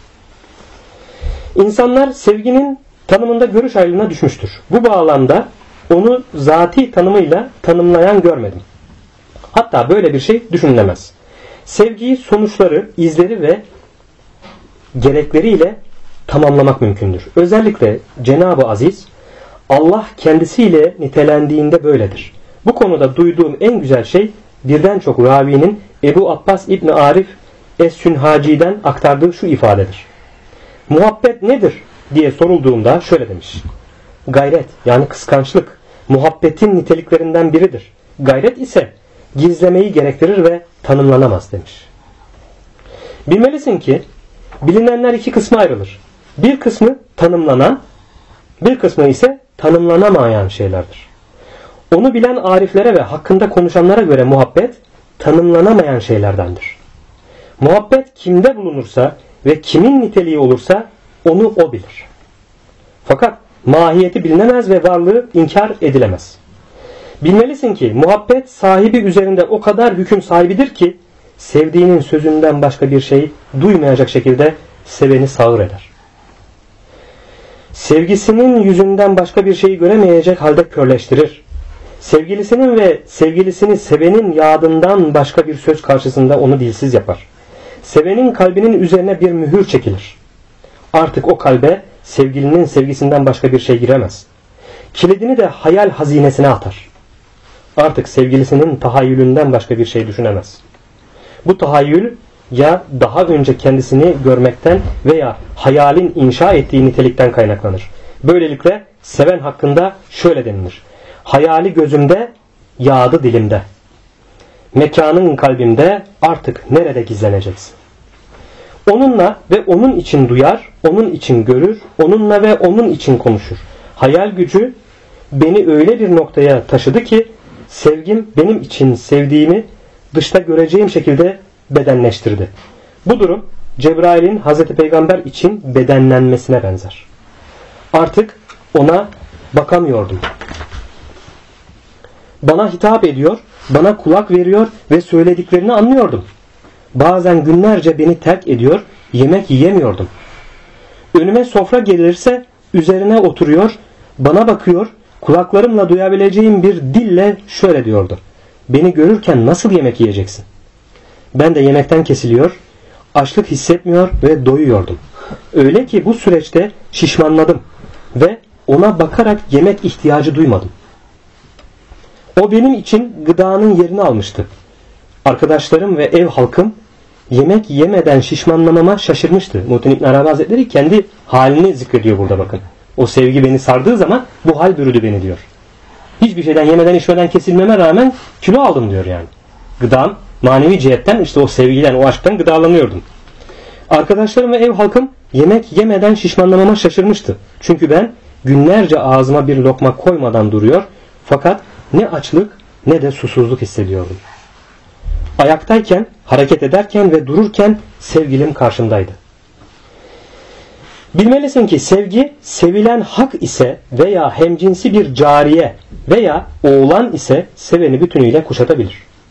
İnsanlar sevginin tanımında görüş ayrılığına düşmüştür. Bu bağlamda onu zati tanımıyla tanımlayan görmedim. Hatta böyle bir şey düşünülemez. Sevgiyi sonuçları, izleri ve gerekleriyle tamamlamak mümkündür. Özellikle Cenab-ı Aziz Allah kendisiyle nitelendiğinde böyledir. Bu konuda duyduğum en güzel şey birden çok ravinin Ebu Abbas İbni Arif Es-Sünhaci'den aktardığı şu ifadedir. Muhabbet nedir diye sorulduğunda şöyle demiş. Gayret, yani kıskançlık muhabbetin niteliklerinden biridir. Gayret ise gizlemeyi gerektirir ve tanımlanamaz demiş. Bilmelisin ki Bilinenler iki kısma ayrılır. Bir kısmı tanımlanan, bir kısmı ise tanımlanamayan şeylerdir. Onu bilen ariflere ve hakkında konuşanlara göre muhabbet tanımlanamayan şeylerdendir. Muhabbet kimde bulunursa ve kimin niteliği olursa onu o bilir. Fakat mahiyeti bilinemez ve varlığı inkar edilemez. Bilmelisin ki muhabbet sahibi üzerinde o kadar hüküm sahibidir ki sevdiğinin sözünden başka bir şey duymayacak şekilde seveni sağır eder. Sevgisinin yüzünden başka bir şeyi göremeyecek halde körleştirir. Sevgilisinin ve sevgilisini sevenin yadından başka bir söz karşısında onu dilsiz yapar. Sevenin kalbinin üzerine bir mühür çekilir. Artık o kalbe sevgilinin sevgisinden başka bir şey giremez. Kilidini de hayal hazinesine atar. Artık sevgilisinin tahayyülünden başka bir şey düşünemez. Bu tahayyül ya daha önce kendisini görmekten veya hayalin inşa ettiği nitelikten kaynaklanır. Böylelikle seven hakkında şöyle denilir: hayali gözümde, yağdı dilimde. Mekanın kalbimde, artık nerede gizleneceksin? Onunla ve onun için duyar, onun için görür, onunla ve onun için konuşur. Hayal gücü beni öyle bir noktaya taşıdı ki sevgim benim için sevdiğimi dışta göreceğim şekilde bedenleştirdi. Bu durum Cebrail'in Hazreti Peygamber için bedenlenmesine benzer. Artık ona bakamıyordum. Bana hitap ediyor, bana kulak veriyor ve söylediklerini anlıyordum. Bazen günlerce beni terk ediyor, yemek yiyemiyordum. Önüme sofra gelirse üzerine oturuyor, bana bakıyor, kulaklarımla duyabileceğim bir dille şöyle diyordu: beni görürken nasıl yemek yiyeceksin? Ben de yemekten kesiliyor, açlık hissetmiyor ve doyuyordum. Öyle ki bu süreçte şişmanladım ve ona bakarak yemek ihtiyacı duymadım. O benim için gıdanın yerini almıştı. Arkadaşlarım ve ev halkım yemek yemeden şişmanlamama şaşırmıştı. Muhittin İbn Arabi Hazretleri kendi halini zikrediyor burada, bakın. O sevgi beni sardığı zaman bu hal bürüdü beni diyor. Hiçbir şeyden yemeden içmeden kesilmeme rağmen kilo aldım diyor yani. Gıdam manevi cihetten işte o sevgiden, o aşktan gıdalanıyordum. Arkadaşlarım ve ev halkım yemek yemeden şişmanlamama şaşırmıştı. Çünkü ben günlerce ağzıma bir lokma koymadan duruyor, fakat ne açlık ne de susuzluk hissediyordum. Ayaktayken, hareket ederken ve dururken sevgilim karşımdaydı. Bilmelisin ki sevgi, sevilen hak ise veya hemcinsi bir cariye veya oğlan ise seveni bütünüyle kuşatabilir.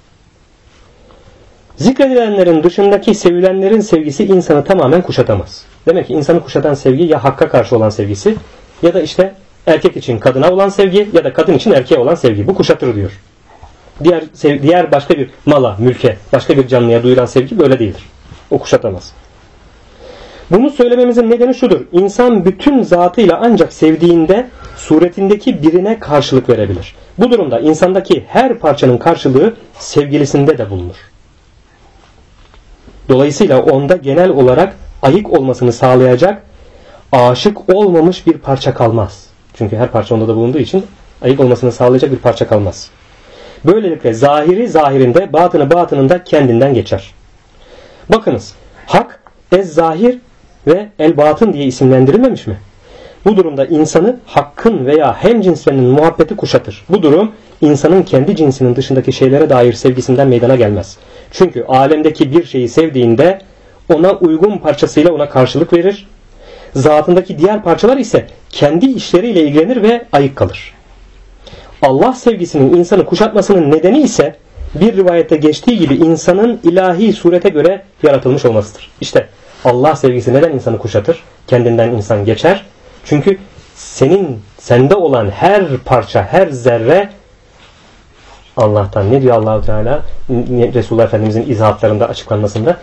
Zikredilenlerin dışındaki sevilenlerin sevgisi insanı tamamen kuşatamaz. Demek ki insanı kuşatan sevgi ya hakka karşı olan sevgisi ya da işte erkek için kadına olan sevgi ya da kadın için erkeğe olan sevgi. Bu kuşatır diyor. Diğer başka bir mala, mülke, başka bir canlıya duyulan sevgi böyle değildir. O kuşatamaz. Bunu söylememizin nedeni şudur: İnsan bütün zatıyla ancak sevdiğinde suretindeki birine karşılık verebilir. Bu durumda insandaki her parçanın karşılığı sevgilisinde de bulunur. Dolayısıyla onda genel olarak ayık olmasını sağlayacak, aşık olmamış bir parça kalmaz. Çünkü her parça onda da bulunduğu için ayık olmasını sağlayacak bir parça kalmaz. Böylelikle zahiri zahirinde, batını batınında kendinden geçer. Bakınız, hak ez-zahir ve el-batın diye isimlendirilmemiş mi? Bu durumda insanı hakkın veya hemcinslerinin muhabbeti kuşatır. Bu durum insanın kendi cinsinin dışındaki şeylere dair sevgisinden meydana gelmez. Çünkü alemdeki bir şeyi sevdiğinde ona uygun parçasıyla ona karşılık verir. Zatındaki diğer parçalar ise kendi işleriyle ilgilenir ve ayık kalır. Allah sevgisinin insanı kuşatmasının nedeni ise bir rivayette geçtiği gibi insanın ilahi surete göre yaratılmış olmasıdır. İşte Allah sevgisi neden insanı kuşatır? Kendinden insan geçer. Çünkü sende olan her parça, her zerre Allah'tan. Ne diyor Allah-u Teala? Resulullah Efendimizin izahatlarında, açıklanmasında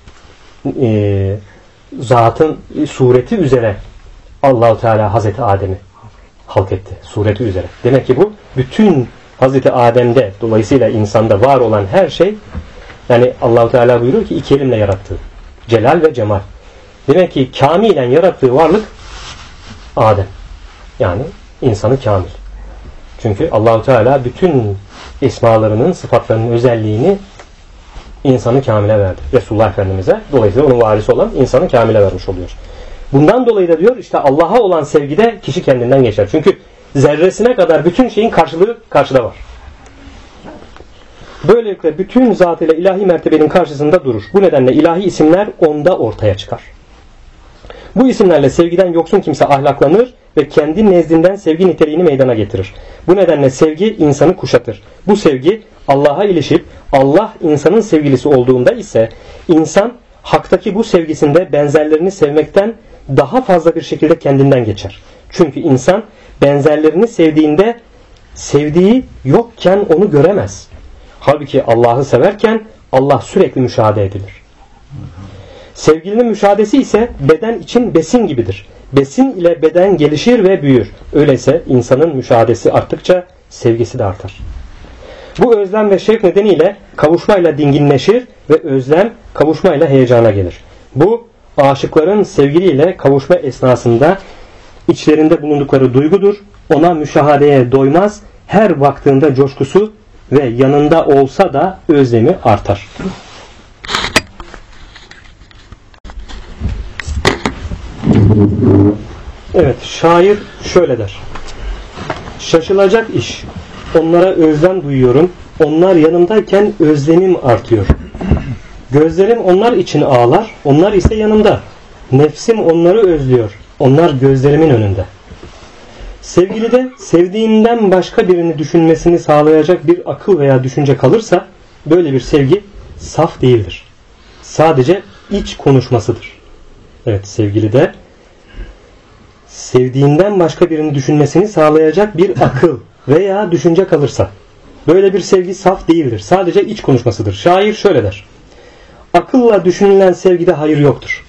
zatın sureti üzere Allah-u Teala Hazreti Adem'i halk etti. Sureti üzere. Demek ki bu bütün Hazreti Adem'de, dolayısıyla insanda var olan her şey, yani Allah-u Teala buyuruyor ki iki elimle yarattığı. Celal ve cemal. Demek ki kamilen yarattığı varlık Adem. Yani insanı kamil. Çünkü Allah-u Teala bütün esmalarının, sıfatlarının özelliğini İnsanı kamile verdi. Resulullah Efendimiz'e. Dolayısıyla onun varisi olan insanı kamile vermiş oluyor. Bundan dolayı da diyor işte Allah'a olan sevgide kişi kendinden geçer. Çünkü zerresine kadar bütün şeyin karşılığı karşıda var. Böylelikle bütün zatıyla ilahi mertebenin karşısında durur. Bu nedenle ilahi isimler onda ortaya çıkar. Bu isimlerle sevgiden yoksun kimse ahlaklanır ve kendi nezdinden sevgi niteliğini meydana getirir. Bu nedenle sevgi insanı kuşatır. Bu sevgi Allah'a ilişip Allah insanın sevgilisi olduğunda ise insan haktaki bu sevgisinde benzerlerini sevmekten daha fazla bir şekilde kendinden geçer. Çünkü insan benzerlerini sevdiğinde sevdiği yokken onu göremez. Halbuki Allah'ı severken Allah sürekli müşahede edilir. Sevgilinin müşahadesi ise beden için besin gibidir. Besin ile beden gelişir ve büyür. Öyleyse insanın müşahadesi arttıkça sevgisi de artar. Bu özlem ve şevk nedeniyle kavuşmayla dinginleşir ve özlem kavuşmayla heyecana gelir. Bu aşıkların sevgiliyle kavuşma esnasında içlerinde bulundukları duygudur. Ona müşahadeye doymaz. Her baktığında coşkusu ve yanında olsa da özlemi artar. Evet, şair şöyle der. Şaşılacak iş. Onlara özlem duyuyorum. Onlar yanımdayken özlemim artıyor. Gözlerim onlar için ağlar. Onlar ise yanımda. Nefsim onları özlüyor. Onlar gözlerimin önünde. Sevgilide sevdiğinden başka birini düşünmesini sağlayacak bir akıl veya düşünce kalırsa böyle bir sevgi saf değildir. Sadece iç konuşmasıdır. Evet, sevgilide sevdiğinden başka birini düşünmesini sağlayacak bir akıl veya düşünce kalırsa böyle bir sevgi saf değildir. Sadece iç konuşmasıdır. Şair şöyle der. Akılla düşünülen sevgide hayır yoktur.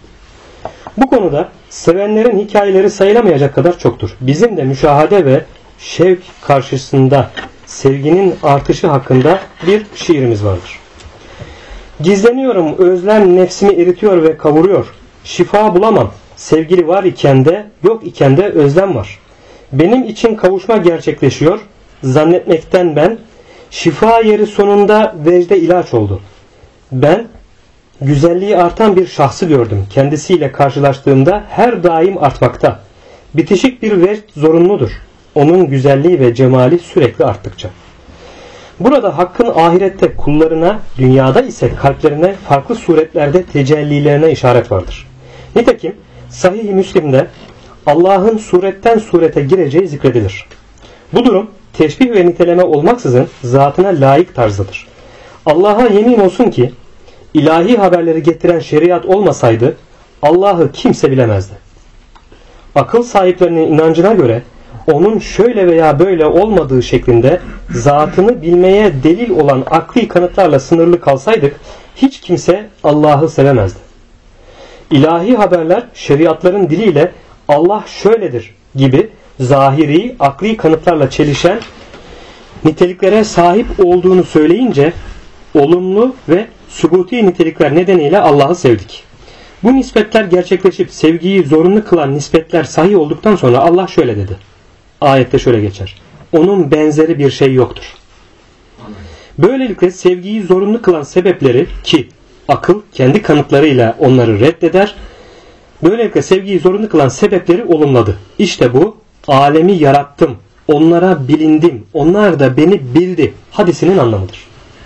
Bu konuda sevenlerin hikayeleri sayılamayacak kadar çoktur. Bizim de müşahade ve şevk karşısında sevginin artışı hakkında bir şiirimiz vardır. Gizleniyorum, özlem nefsimi eritiyor ve kavuruyor. Şifa bulamam. Sevgili var iken de yok iken de özlem var. Benim için kavuşma gerçekleşiyor. Zannetmekten ben şifa yeri sonunda vecde ilaç oldu. Ben güzelliği artan bir şahsı gördüm. Kendisiyle karşılaştığımda her daim artmakta. Bitişik bir vecd zorunludur. Onun güzelliği ve cemali sürekli arttıkça. Burada Hakk'ın ahirette kullarına, dünyada ise kalplerine farklı suretlerde tecellilerine işaret vardır. Nitekim Sahih-i Müslim'de Allah'ın suretten surete gireceği zikredilir. Bu durum teşbih ve niteleme olmaksızın zatına layık tarzdadır. Allah'a yemin olsun ki ilahi haberleri getiren şeriat olmasaydı Allah'ı kimse bilemezdi. Akıl sahiplerinin inancına göre onun şöyle veya böyle olmadığı şeklinde zatını bilmeye delil olan akli kanıtlarla sınırlı kalsaydık hiç kimse Allah'ı sevemezdi. İlahi haberler şeriatların diliyle Allah şöyledir gibi zahiri akli kanıtlarla çelişen niteliklere sahip olduğunu söyleyince olumlu ve sübuti nitelikler nedeniyle Allah'ı sevdik. Bu nispetler gerçekleşip sevgiyi zorunlu kılan nispetler sahih olduktan sonra Allah şöyle dedi. Ayette şöyle geçer. Onun benzeri bir şey yoktur. Böylelikle sevgiyi zorunlu kılan sebepleri ki akıl kendi kanıtlarıyla onları reddeder. Böylelikle sevgiyi zorunlu kılan sebepleri olumladı. İşte bu alemi yarattım. Onlara bilindim. Onlar da beni bildi. Hadisinin anlamıdır.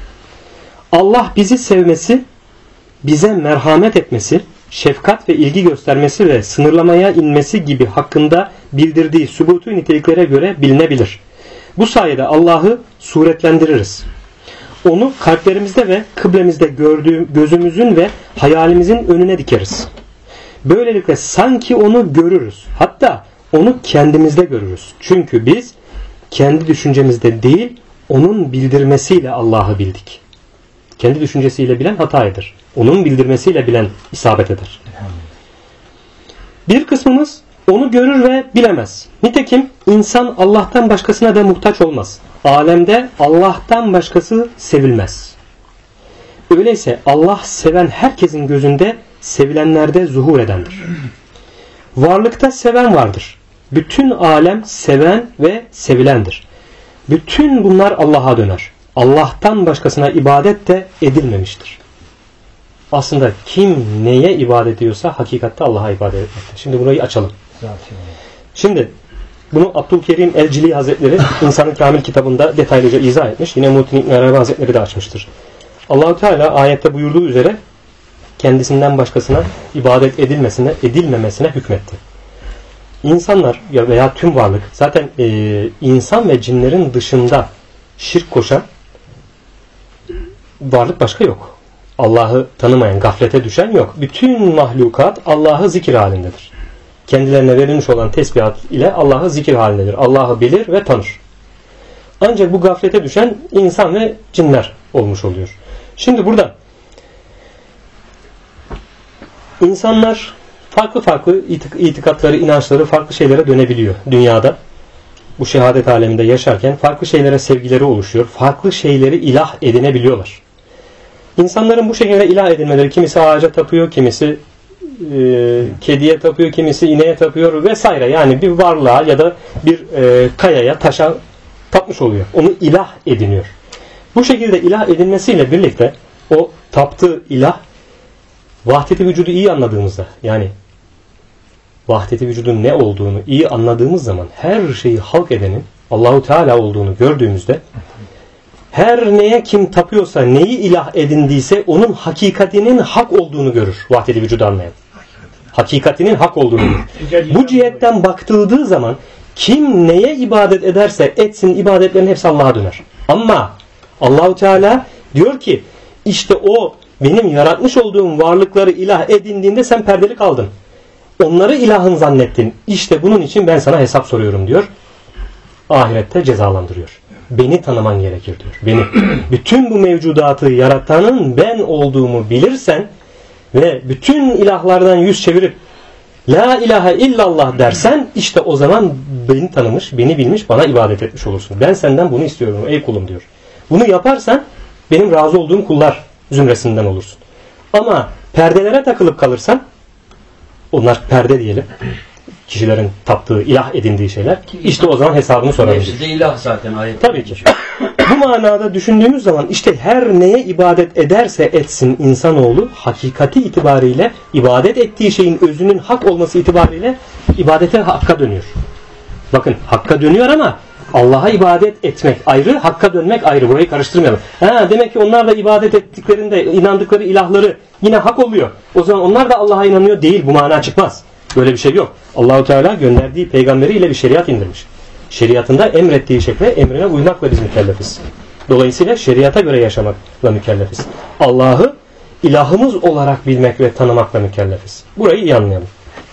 Allah bizi sevmesi, bize merhamet etmesi, şefkat ve ilgi göstermesi ve sınırlamaya inmesi gibi hakkında bildirdiği sübutu niteliklere göre bilinebilir. Bu sayede Allah'ı suretlendiririz. Onu kalplerimizde ve kıblemizde gözümüzün ve hayalimizin önüne dikeriz. Böylelikle sanki onu görürüz. Hatta onu kendimizde görürüz. Çünkü biz kendi düşüncemizde değil, onun bildirmesiyle Allah'ı bildik. Kendi düşüncesiyle bilen hata eder. Onun bildirmesiyle bilen isabet eder. Bir kısmımız onu görür ve bilemez. Nitekim insan Allah'tan başkasına da muhtaç olmaz. Alemde Allah'tan başkası sevilmez. Öyleyse Allah seven herkesin gözünde sevilenlerde zuhur edendir. Varlıkta seven vardır. Bütün alem seven ve sevilendir. Bütün bunlar Allah'a döner. Allah'tan başkasına ibadet de edilmemiştir. Aslında kim neye ibadet ediyorsa hakikatte Allah'a ibadet etmekte. Şimdi burayı açalım. Şimdi bunu Abdülkerim El-Cili Hazretleri İnsan-ı Kamil kitabında detaylıca izah etmiş. Yine Muhittin İbn Arabi Hazretleri de açmıştır. Allah-u Teala ayette buyurduğu üzere kendisinden başkasına ibadet edilmemesine hükmetti. İnsanlar veya tüm varlık zaten insan ve cinlerin dışında şirk koşan varlık başka yok. Allah'ı tanımayan, gaflete düşen yok. Bütün mahlukat Allah'ı zikir halindedir. Kendilerine verilmiş olan tesbihat ile Allah'ı zikir halindedir. Allah'ı bilir ve tanır. Ancak bu gaflete düşen insan ve cinler olmuş oluyor. Şimdi burada insanlar farklı itikatları, inançları farklı şeylere dönebiliyor dünyada. Bu şehadet aleminde yaşarken farklı şeylere sevgileri oluşuyor. Farklı şeyleri ilah edinebiliyorlar. İnsanların bu şekilde ilah edinmeleri, kimisi ağaca tapıyor, kimisi kediye tapıyor, kimisi ineğe tapıyor vesaire. Yani bir varlığa ya da bir kayaya, taşa tapmış oluyor. Onu ilah ediniyor. Bu şekilde ilah edinmesiyle birlikte o taptığı ilah vahdeti vücudu iyi anladığımızda, yani vahdeti vücudun ne olduğunu iyi anladığımız zaman her şeyi halk edenin Allahu Teala olduğunu gördüğümüzde her neye kim tapıyorsa, neyi ilah edindiyse onun hakikatinin hak olduğunu görür vahdeti vücudu anlayan. Hakikatinin hak olduğunu görür. Bu cihetten bakıldığı zaman kim neye ibadet ederse etsin ibadetlerin hepsi Allah'a döner. Ama Allahu Teala diyor ki işte o benim yaratmış olduğum varlıkları ilah edindiğinde sen perdeli kaldın. Onları ilahın zannettin. İşte bunun için ben sana hesap soruyorum diyor. Ahirette cezalandırıyor. Beni tanıman gerekir diyor. Beni. Bütün bu mevcudatı yaratanın ben olduğumu bilirsen ve bütün ilahlardan yüz çevirip La ilahe illallah dersen işte o zaman beni tanımış, beni bilmiş, bana ibadet etmiş olursun. Ben senden bunu istiyorum ey kulum diyor. Bunu yaparsan benim razı olduğum kullar zümresinden olursun. Ama perdelere takılıp kalırsan, onlar perde diyelim, kişilerin taptığı, ilah edindiği şeyler, işte o zaman hesabını sorabiliriz. Hepsi de ilah zaten ayet. Tabii ki. Bu manada düşündüğümüz zaman işte her neye ibadet ederse etsin insanoğlu hakikati itibariyle ibadet ettiği şeyin özünün hak olması itibariyle ibadete hakka dönüyor. Bakın hakka dönüyor ama Allah'a ibadet etmek ayrı, hakka dönmek ayrı. Burayı karıştırmayalım. Demek ki onlar da ibadet ettiklerinde inandıkları ilahları yine hak oluyor. O zaman onlar da Allah'a inanıyor değil. Bu mana çıkmaz. Böyle bir şey yok. Allahu Teala gönderdiği peygamberiyle bir şeriat indirmiş. Şeriatında emrettiği şekle emrine uymakla biz mükellefiz. Dolayısıyla şeriata göre yaşamakla mükellefiz. Allah'ı ilahımız olarak bilmek ve tanımakla mükellefiz. Burayı iyi anlayalım.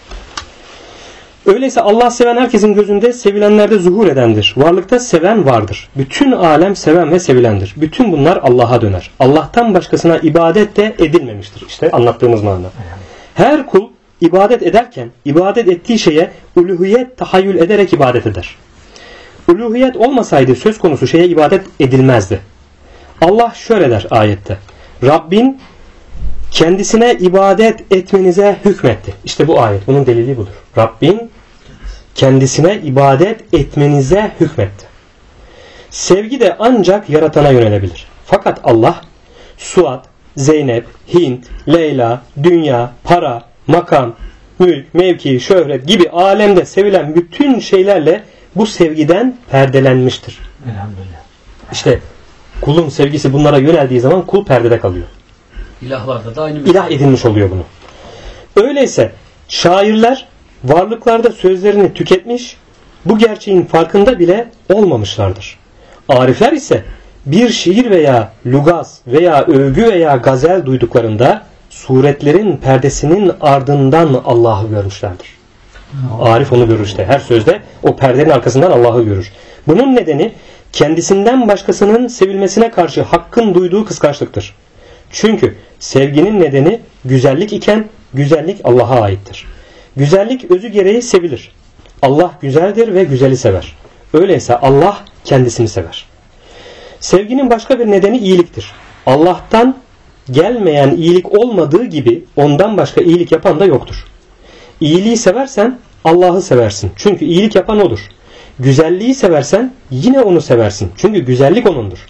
Öyleyse Allah seven herkesin gözünde sevilenlerde zuhur edendir. Varlıkta seven vardır. Bütün alem seven ve sevilendir. Bütün bunlar Allah'a döner. Allah'tan başkasına ibadet de edilmemiştir. İşte anlattığımız mana. Her kul ibadet ederken ibadet ettiği şeye uluhiyet tahayyül ederek ibadet eder. Uluhiyet olmasaydı söz konusu şeye ibadet edilmezdi. Allah şöyle der ayette. Rabbin kendisine ibadet etmenize hükmetti. İşte bu ayet. Bunun delili budur. Rabbin kendisine ibadet etmenize hükmetti. Sevgi de ancak yaratana yönelebilir. Fakat Allah Suat, Zeynep, Hint, Leyla, dünya, para, makam, mülk, mevki, şöhret gibi alemde sevilen bütün şeylerle bu sevgiden perdelenmiştir. Elhamdülillah. İşte kulun sevgisi bunlara yöneldiği zaman kul perdede kalıyor. İlahlarda da aynı. İlah edinmiş oluyor bunu. Öyleyse şairler varlıklarda sözlerini tüketmiş, bu gerçeğin farkında bile olmamışlardır. Arifler ise bir şiir veya lugaz veya övgü veya gazel duyduklarında suretlerin perdesinin ardından Allah'ı görmüşlerdir. Arif onu görür işte. Her sözde o perdenin arkasından Allah'ı görür. Bunun nedeni kendisinden başkasının sevilmesine karşı hakkın duyduğu kıskançlıktır. Çünkü sevginin nedeni güzellik iken güzellik Allah'a aittir. Güzellik özü gereği sevilir. Allah güzeldir ve güzeli sever. Öyleyse Allah kendisini sever. Sevginin başka bir nedeni iyiliktir. Allah'tan gelmeyen iyilik olmadığı gibi ondan başka iyilik yapan da yoktur. İyiliği seversen Allah'ı seversin. Çünkü iyilik yapan odur. Güzelliği seversen yine onu seversin. Çünkü güzellik onundur.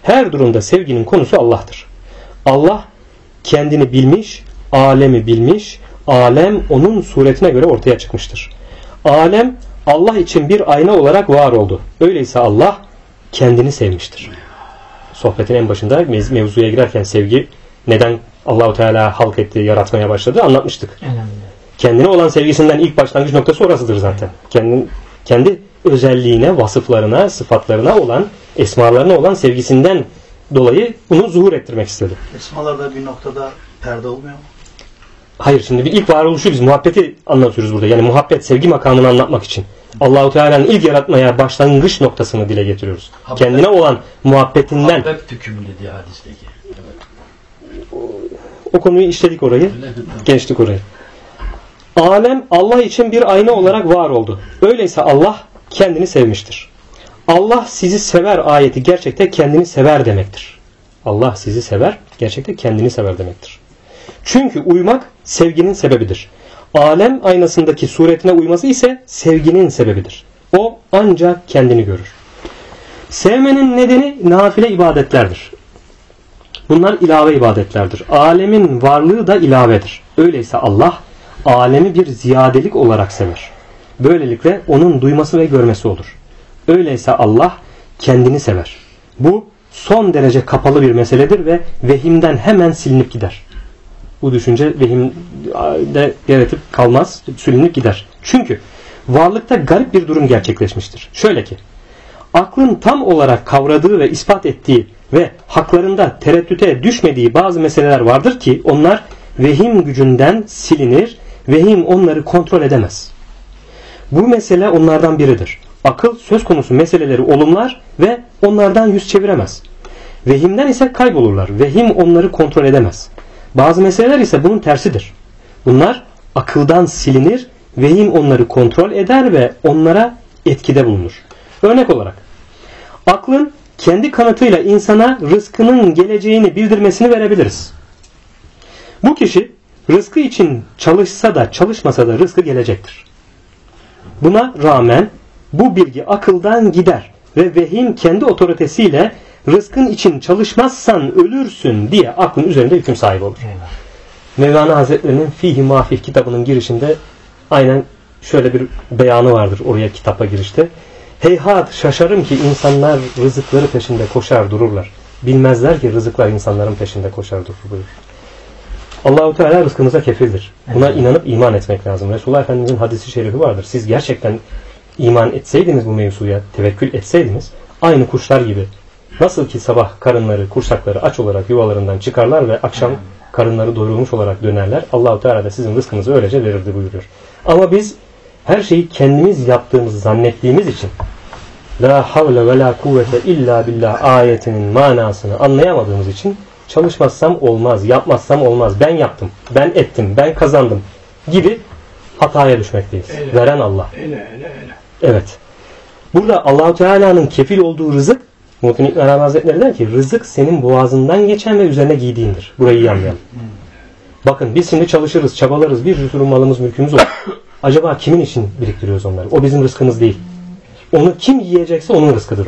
Her durumda sevginin konusu Allah'tır. Allah kendini bilmiş, alemi bilmiş, alem onun suretine göre ortaya çıkmıştır. Alem Allah için bir ayna olarak var oldu. Öyleyse Allah kendini sevmiştir. Sohbetin en başında mevzuya girerken sevgi neden Allahu Teala halk etti, yaratmaya başladı anlatmıştık. Kendine olan sevgisinden ilk başlangıç noktası orasıdır zaten. Kendi özelliğine, vasıflarına, sıfatlarına olan, esmalarına olan sevgisinden dolayı bunu zuhur ettirmek istedi. Esmalarda bir noktada perde olmuyor mu? Hayır, şimdi bir ilk varoluşu biz muhabbeti anlatıyoruz burada. Yani muhabbet, sevgi makamını anlatmak için. Allahu Teala'nın ilk yaratmaya başlangıç noktasını dile getiriyoruz. Kendine olan muhabbetinden. Habbet hükmü dedi hadisteki. Evet. O konuyu işledik orayı. Geçtik orayı. Alem Allah için bir ayna olarak var oldu. Öyleyse Allah kendini sevmiştir. Allah sizi sever ayeti gerçekte kendini sever demektir. Allah sizi sever, gerçekte kendini sever demektir. Çünkü uymak sevginin sebebidir. Alem aynasındaki suretine uyması ise sevginin sebebidir. O ancak kendini görür. Sevmenin nedeni nafile ibadetlerdir. Bunlar ilave ibadetlerdir. Alemin varlığı da ilavedir. Öyleyse Allah alemi bir ziyadelik olarak sever. Böylelikle onun duyması ve görmesi olur. Öyleyse Allah kendini sever. Bu son derece kapalı bir meseledir ve vehimden hemen silinip gider. Bu düşünce vehimde yer edip kalmaz, silinip gider. Çünkü varlıkta garip bir durum gerçekleşmiştir. Şöyle ki, aklın tam olarak kavradığı ve ispat ettiği ve haklarında tereddüte düşmediği bazı meseleler vardır ki onlar vehim gücünden silinir, vehim onları kontrol edemez. Bu mesele onlardan biridir. Akıl söz konusu meseleleri olumlar ve onlardan yüz çeviremez. Vehimden ise kaybolurlar. Vehim onları kontrol edemez. Bazı meseleler ise bunun tersidir. Bunlar akıldan silinir, vehim onları kontrol eder ve onlara etkide bulunur. Örnek olarak, aklın kendi kanıtıyla insana rızkının geleceğini bildirmesini verebiliriz. Bu kişi rızkı için çalışsa da çalışmasa da rızkı gelecektir. Buna rağmen bu bilgi akıldan gider ve vehim kendi otoritesiyle rızkın için çalışmazsan ölürsün diye aklın üzerinde hüküm sahibi olur. Mevlana Hazretleri'nin Fihi Mafih kitabının girişinde aynen şöyle bir beyanı vardır oraya kitapa girişte. Heyhat şaşarım ki insanlar rızıkları peşinde koşar dururlar. Bilmezler ki rızıklar insanların peşinde koşar durur buyurur. Allahu Teala rızkımıza kefildir. Buna inanıp iman etmek lazım. Resulullah Efendimizin hadisi şerifi vardır. Siz gerçekten iman etseydiniz bu mevzuya, tevekkül etseydiniz aynı kuşlar gibi nasıl ki sabah karınları, kursakları aç olarak yuvalarından çıkarlar ve akşam karınları doyurulmuş olarak dönerler. Allahu Teala da sizin rızkınızı öylece verirdi buyuruyor. Ama biz her şeyi kendimiz yaptığımızı zannettiğimiz için La havle ve la kuvvete illa billah ayetinin manasını anlayamadığımız için çalışmazsam olmaz, yapmazsam olmaz, ben yaptım, ben ettim, ben kazandım gibi hataya düşmekteyiz. Veren Allah. Evet. Burada Allah-u Teala'nın kefil olduğu rızık, Muhittin İbn Arabi Hazretleri der ki rızık senin boğazından geçen ve üzerine giydiğindir. Burayı iyi anlayalım. Bakın biz şimdi çalışırız, çabalarız, bir sürü malımız, mülkümüz olur. Acaba kimin için biriktiriyoruz onları? O bizim rızkımız değil. Onu kim yiyecekse onun rızkıdır o.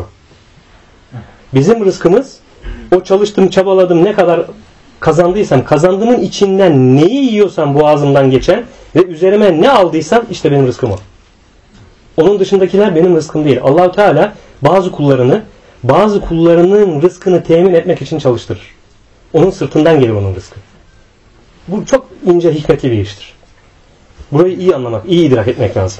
Bizim rızkımız o çalıştım, çabaladım, ne kadar kazandıysam, kazandığımın içinden neyi yiyorsam boğazımdan geçen ve üzerime ne aldıysam işte benim rızkım o. Onun dışındakiler benim rızkım değil. Allah-u Teala bazı kullarının rızkını temin etmek için çalıştırır. Onun sırtından gelir onun rızkı. Bu çok ince, hikmetli bir iştir. Burayı iyi anlamak, iyi idrak etmek lazım.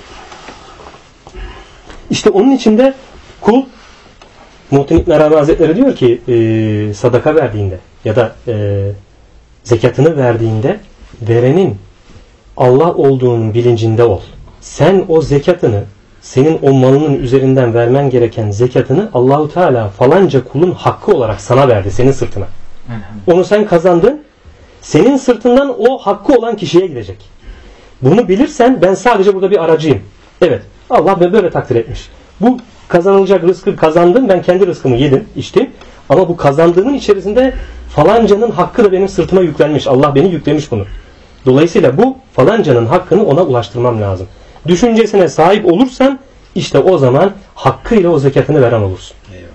İşte onun içinde kul, Muhittin İbn Arabi Hazretleri diyor ki sadaka verdiğinde ya da zekatını verdiğinde verenin Allah olduğunun bilincinde ol. Sen o zekatını, senin o malının üzerinden vermen gereken zekatını Allahu Teala falanca kulun hakkı olarak sana verdi, senin sırtına. Onu sen kazandın, senin sırtından o hakkı olan kişiye gidecek. Bunu bilirsen ben sadece burada bir aracıyım. Evet, Allah beni böyle takdir etmiş. Bu kazanılacak rızkı kazandım, ben kendi rızkımı yedim, içtim. Ama bu kazandığımın içerisinde falancanın hakkı da benim sırtıma yüklenmiş. Allah beni yüklemiş bunu. Dolayısıyla bu falancanın hakkını ona ulaştırmam lazım. Düşüncesine sahip olursan işte o zaman hakkıyla o zekatını veren olursun.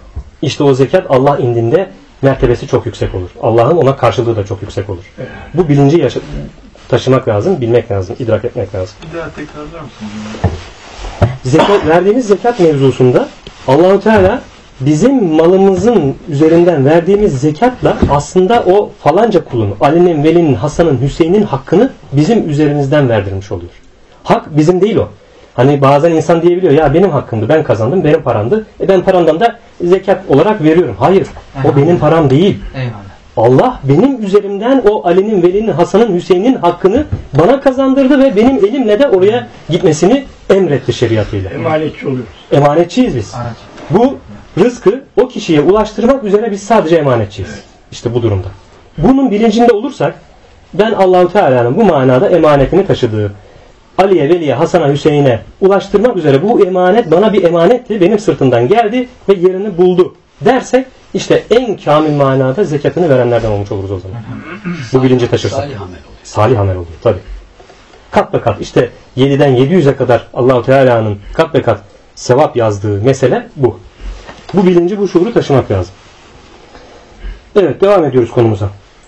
İşte o zekat Allah indinde mertebesi çok yüksek olur. Allah'ın ona karşılığı da çok yüksek olur. Bu bilinci taşımak lazım, bilmek lazım, idrak etmek lazım. Bir daha tekrarlar mısın? Verdiğimiz zekat mevzusunda Allah-u Teala bizim malımızın üzerinden verdiğimiz zekatla aslında o falanca kulun, Ali'nin, Veli'nin, Hasan'ın, Hüseyin'in hakkını bizim üzerimizden verdirmiş oluyor. Hak bizim değil o. Hani bazen insan diyebiliyor ya benim hakkımdı, ben kazandım, benim paramdı. Ben paramdan da zekat olarak veriyorum. Hayır, o benim param değil. Eyvallah. Allah benim üzerimden o Ali'nin, Veli'nin, Hasan'ın, Hüseyin'in hakkını bana kazandırdı ve benim elimle de oraya gitmesini emretti şeriatıyla. Emanetçi oluyoruz. Emanetçiyiz biz. Bu rızkı o kişiye ulaştırmak üzere biz sadece emanetçiyiz. İşte bu durumda. Bunun bilincinde olursak ben Allah-u Teala'nın bu manada emanetini taşıdığı Ali'ye, Veli'ye, Hasan'a, Hüseyin'e ulaştırmak üzere bu emanet bana bir emanetti. Benim sırtımdan geldi ve yerini buldu dersek işte en kamil manada zekatını verenlerden olmuş oluruz o zaman. Bu bilinci taşırsak. Salih amel oluyor. Salih amel oluyor tabi. Kat be kat işte 7'den 700'e kadar Allah-u Teala'nın kat be kat sevap yazdığı mesele bu. Bu bilinci, bu şuuru taşımak lazım. Evet, devam ediyoruz konumuza.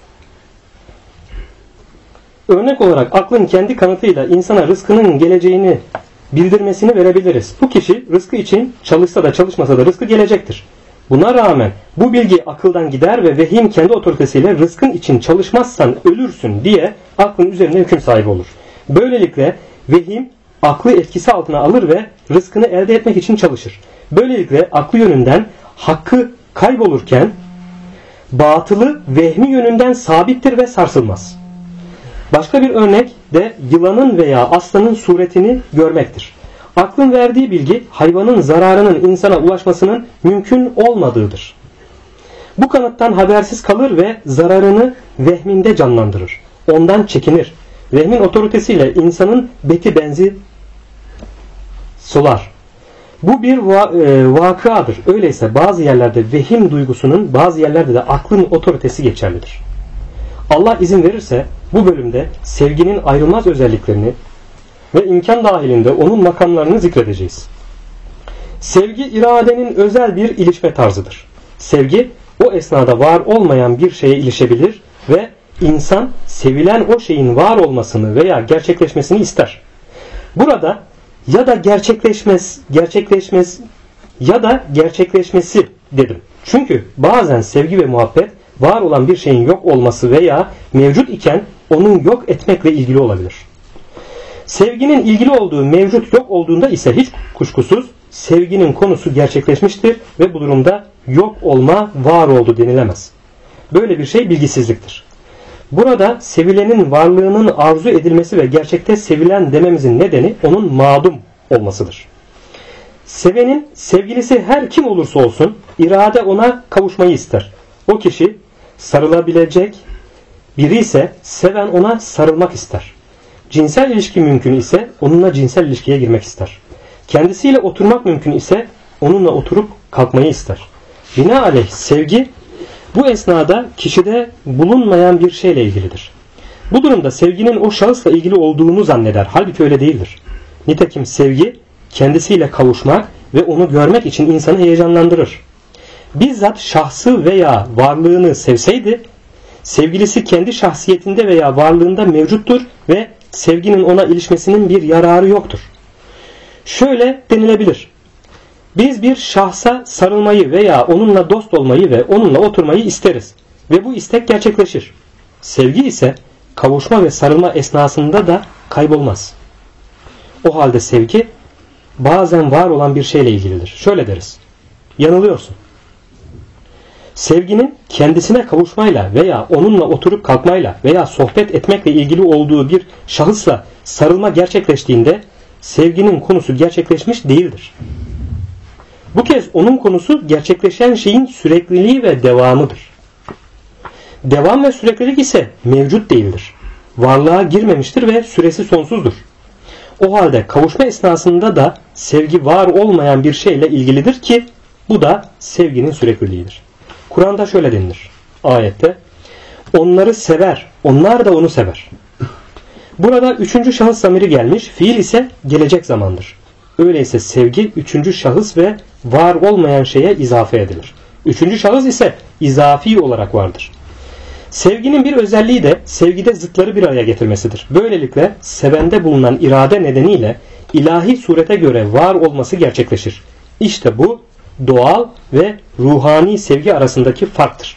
Örnek olarak aklın kendi kanıtıyla insana rızkının geleceğini bildirmesini verebiliriz. Bu kişi rızkı için çalışsa da çalışmasa da rızkı gelecektir. Buna rağmen bu bilgi akıldan gider ve vehim kendi otoritesiyle rızkın için çalışmazsan ölürsün diye aklın üzerine hüküm sahibi olur. Böylelikle vehim aklı etkisi altına alır ve rızkını elde etmek için çalışır. Böylelikle aklı yönünden hakkı kaybolurken batılı vehmi yönünden sabittir ve sarsılmaz. Başka bir örnek de yılanın veya aslanın suretini görmektir. Aklın verdiği bilgi hayvanın zararının insana ulaşmasının mümkün olmadığıdır. Bu kanıttan habersiz kalır ve zararını vehminde canlandırır. Ondan çekinir. Vehmin otoritesiyle insanın beti benzi solar. Bu bir vakıadır. Öyleyse bazı yerlerde vehim duygusunun, bazı yerlerde de aklın otoritesi geçerlidir. Allah izin verirse bu bölümde sevginin ayrılmaz özelliklerini ve imkan dahilinde onun makamlarını zikredeceğiz. Sevgi iradenin özel bir ilişme tarzıdır. Sevgi o esnada var olmayan bir şeye ilişebilir ve insan sevilen o şeyin var olmasını veya gerçekleşmesini ister. Burada ya da gerçekleşmesi dedim. Çünkü bazen sevgi ve muhabbet var olan bir şeyin yok olması veya mevcut iken onu yok etmekle ilgili olabilir. Sevginin ilgili olduğu mevcut yok olduğunda ise hiç kuşkusuz sevginin konusu gerçekleşmiştir ve bu durumda yok olma var oldu denilemez. Böyle bir şey bilgisizliktir. Burada sevilenin varlığının arzu edilmesi ve gerçekte sevilen dememizin nedeni onun mağdum olmasıdır. Sevenin sevgilisi her kim olursa olsun irade ona kavuşmayı ister. O kişi sarılabilecek biri ise seven ona sarılmak ister. Cinsel ilişki mümkün ise onunla cinsel ilişkiye girmek ister. Kendisiyle oturmak mümkün ise onunla oturup kalkmayı ister. Binaenaleyh sevgi bu esnada kişide bulunmayan bir şeyle ilgilidir. Bu durumda sevginin o şahısla ilgili olduğunu zanneder. Halbuki öyle değildir. Nitekim sevgi kendisiyle kavuşmak ve onu görmek için insanı heyecanlandırır. Bizzat şahsı veya varlığını sevseydi, sevgilisi kendi şahsiyetinde veya varlığında mevcuttur ve sevginin ona ilişmesinin bir yararı yoktur. Şöyle denilebilir. Biz bir şahsa sarılmayı veya onunla dost olmayı ve onunla oturmayı isteriz ve bu istek gerçekleşir. Sevgi ise kavuşma ve sarılma esnasında da kaybolmaz. O halde sevgi bazen var olan bir şeyle ilgilidir. Şöyle deriz. Yanılıyorsun. Sevginin kendisine kavuşmayla veya onunla oturup kalkmayla veya sohbet etmekle ilgili olduğu bir şahısla sarılma gerçekleştiğinde sevginin konusu gerçekleşmiş değildir. Bu kez onun konusu gerçekleşen şeyin sürekliliği ve devamıdır. Devam ve süreklilik ise mevcut değildir. Varlığa girmemiştir ve süresi sonsuzdur. O halde kavuşma esnasında da sevgi var olmayan bir şeyle ilgilidir ki bu da sevginin sürekliliğidir. Kur'an'da şöyle denilir. Ayette onları sever, onlar da onu sever. Burada üçüncü şahıs zamiri gelmiş, fiil ise gelecek zamandır. Öyleyse sevgi üçüncü şahıs ve var olmayan şeye izafe edilir. Üçüncü şahıs ise izafi olarak vardır. Sevginin bir özelliği de sevgide zıtları bir araya getirmesidir. Böylelikle sevende bulunan irade nedeniyle ilahi surete göre var olması gerçekleşir. İşte bu doğal ve ruhani sevgi arasındaki farktır.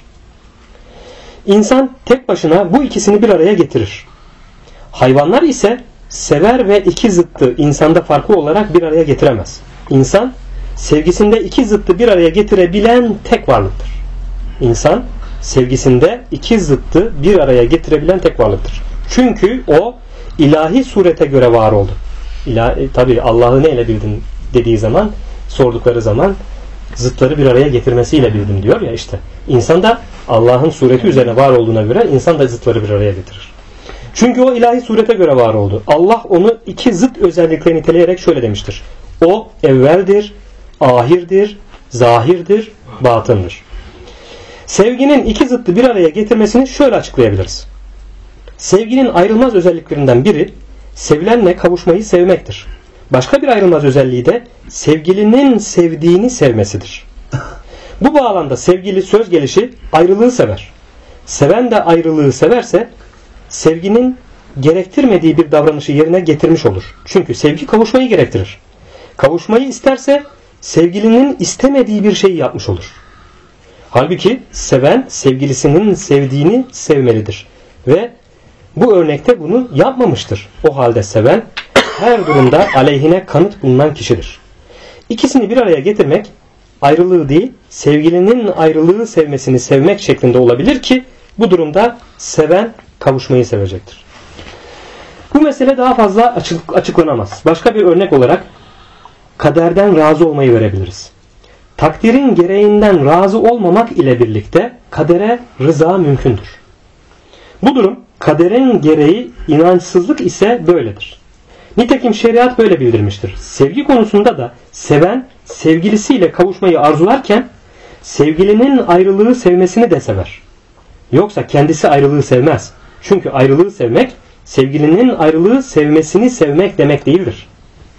İnsan tek başına bu ikisini bir araya getirir. Hayvanlar ise sever ve iki zıttı insanda farklı olarak bir araya getiremez. İnsan sevgisinde iki zıttı bir araya getirebilen tek varlıktır. İnsan sevgisinde iki zıttı bir araya getirebilen tek varlıktır. Çünkü o ilahi surete göre var oldu. Tabi Allah'ı neyle bildin dediği zaman, sordukları zaman zıtları bir araya getirmesiyle bildim diyor ya işte. İnsan da Allah'ın sureti üzerine var olduğuna göre insan da zıtları bir araya getirir. Çünkü o ilahi surete göre var oldu. Allah onu iki zıt özellikle niteleyerek şöyle demiştir. O evveldir, ahirdir, zahirdir, batındır. Sevginin iki zıttı bir araya getirmesini şöyle açıklayabiliriz. Sevginin ayrılmaz özelliklerinden biri sevilenle kavuşmayı sevmektir. Başka bir ayrılmaz özelliği de sevgilinin sevdiğini sevmesidir. Bu bağlamda sevgili söz gelişi ayrılığı sever. Seven de ayrılığı severse sevginin gerektirmediği bir davranışı yerine getirmiş olur. Çünkü sevgi kavuşmayı gerektirir. Kavuşmayı isterse sevgilinin istemediği bir şeyi yapmış olur. Halbuki seven sevgilisinin sevdiğini sevmelidir. Ve bu örnekte bunu yapmamıştır. O halde seven her durumda aleyhine kanıt bulunan kişidir. İkisini bir araya getirmek ayrılığı değil, sevgilinin ayrılığı sevmesini sevmek şeklinde olabilir ki bu durumda seven kavuşmayı sevecektir. Bu mesele daha fazla açıklanamaz. Başka bir örnek olarak kaderden razı olmayı verebiliriz. Takdirin gereğinden razı olmamak ile birlikte kadere rıza mümkündür. Bu durum kaderin gereği inançsızlık ise böyledir. Nitekim şeriat böyle bildirmiştir. Sevgi konusunda da seven sevgilisiyle kavuşmayı arzularken sevgilinin ayrılığı sevmesini de sever. Yoksa kendisi ayrılığı sevmez. Çünkü ayrılığı sevmek sevgilinin ayrılığı sevmesini sevmek demek değildir.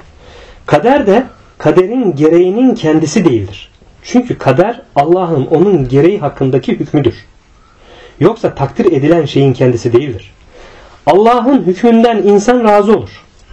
Kader de kaderin gereğinin kendisi değildir. Çünkü kader Allah'ın onun gereği hakkındaki hükmüdür. Yoksa takdir edilen şeyin kendisi değildir. Allah'ın hükmünden insan razı olur.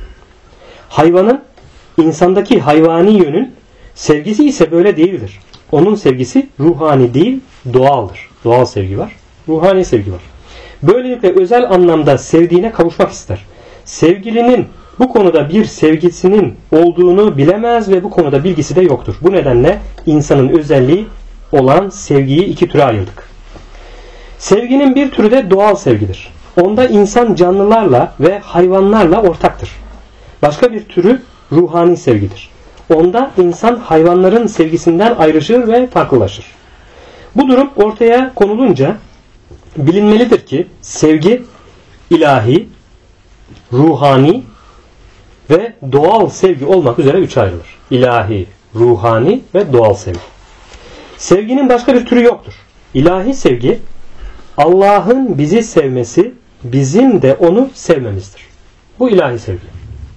Hayvanın insandaki hayvani yönün sevgisi ise böyle değildir. Onun sevgisi ruhani değil, doğaldır. Doğal sevgi var, ruhani sevgi var. Böylelikle özel anlamda sevdiğine kavuşmak ister. Sevgilinin bu konuda bir sevgisinin olduğunu bilemez ve bu konuda bilgisi de yoktur. Bu nedenle insanın özelliği olan sevgiyi iki türe ayırdık. Sevginin bir türü de doğal sevgidir. Onda insan canlılarla ve hayvanlarla ortaktır. Başka bir türü ruhani sevgidir. Onda insan hayvanların sevgisinden ayrışır ve farklılaşır. Bu durum ortaya konulunca bilinmelidir ki sevgi ilahi, ruhani ve doğal sevgi olmak üzere üçe ayrılır. İlahi, ruhani ve doğal sevgi. Sevginin başka bir türü yoktur. İlahi sevgi Allah'ın bizi sevmesi, bizim de onu sevmemizdir. Bu ilahi sevgi.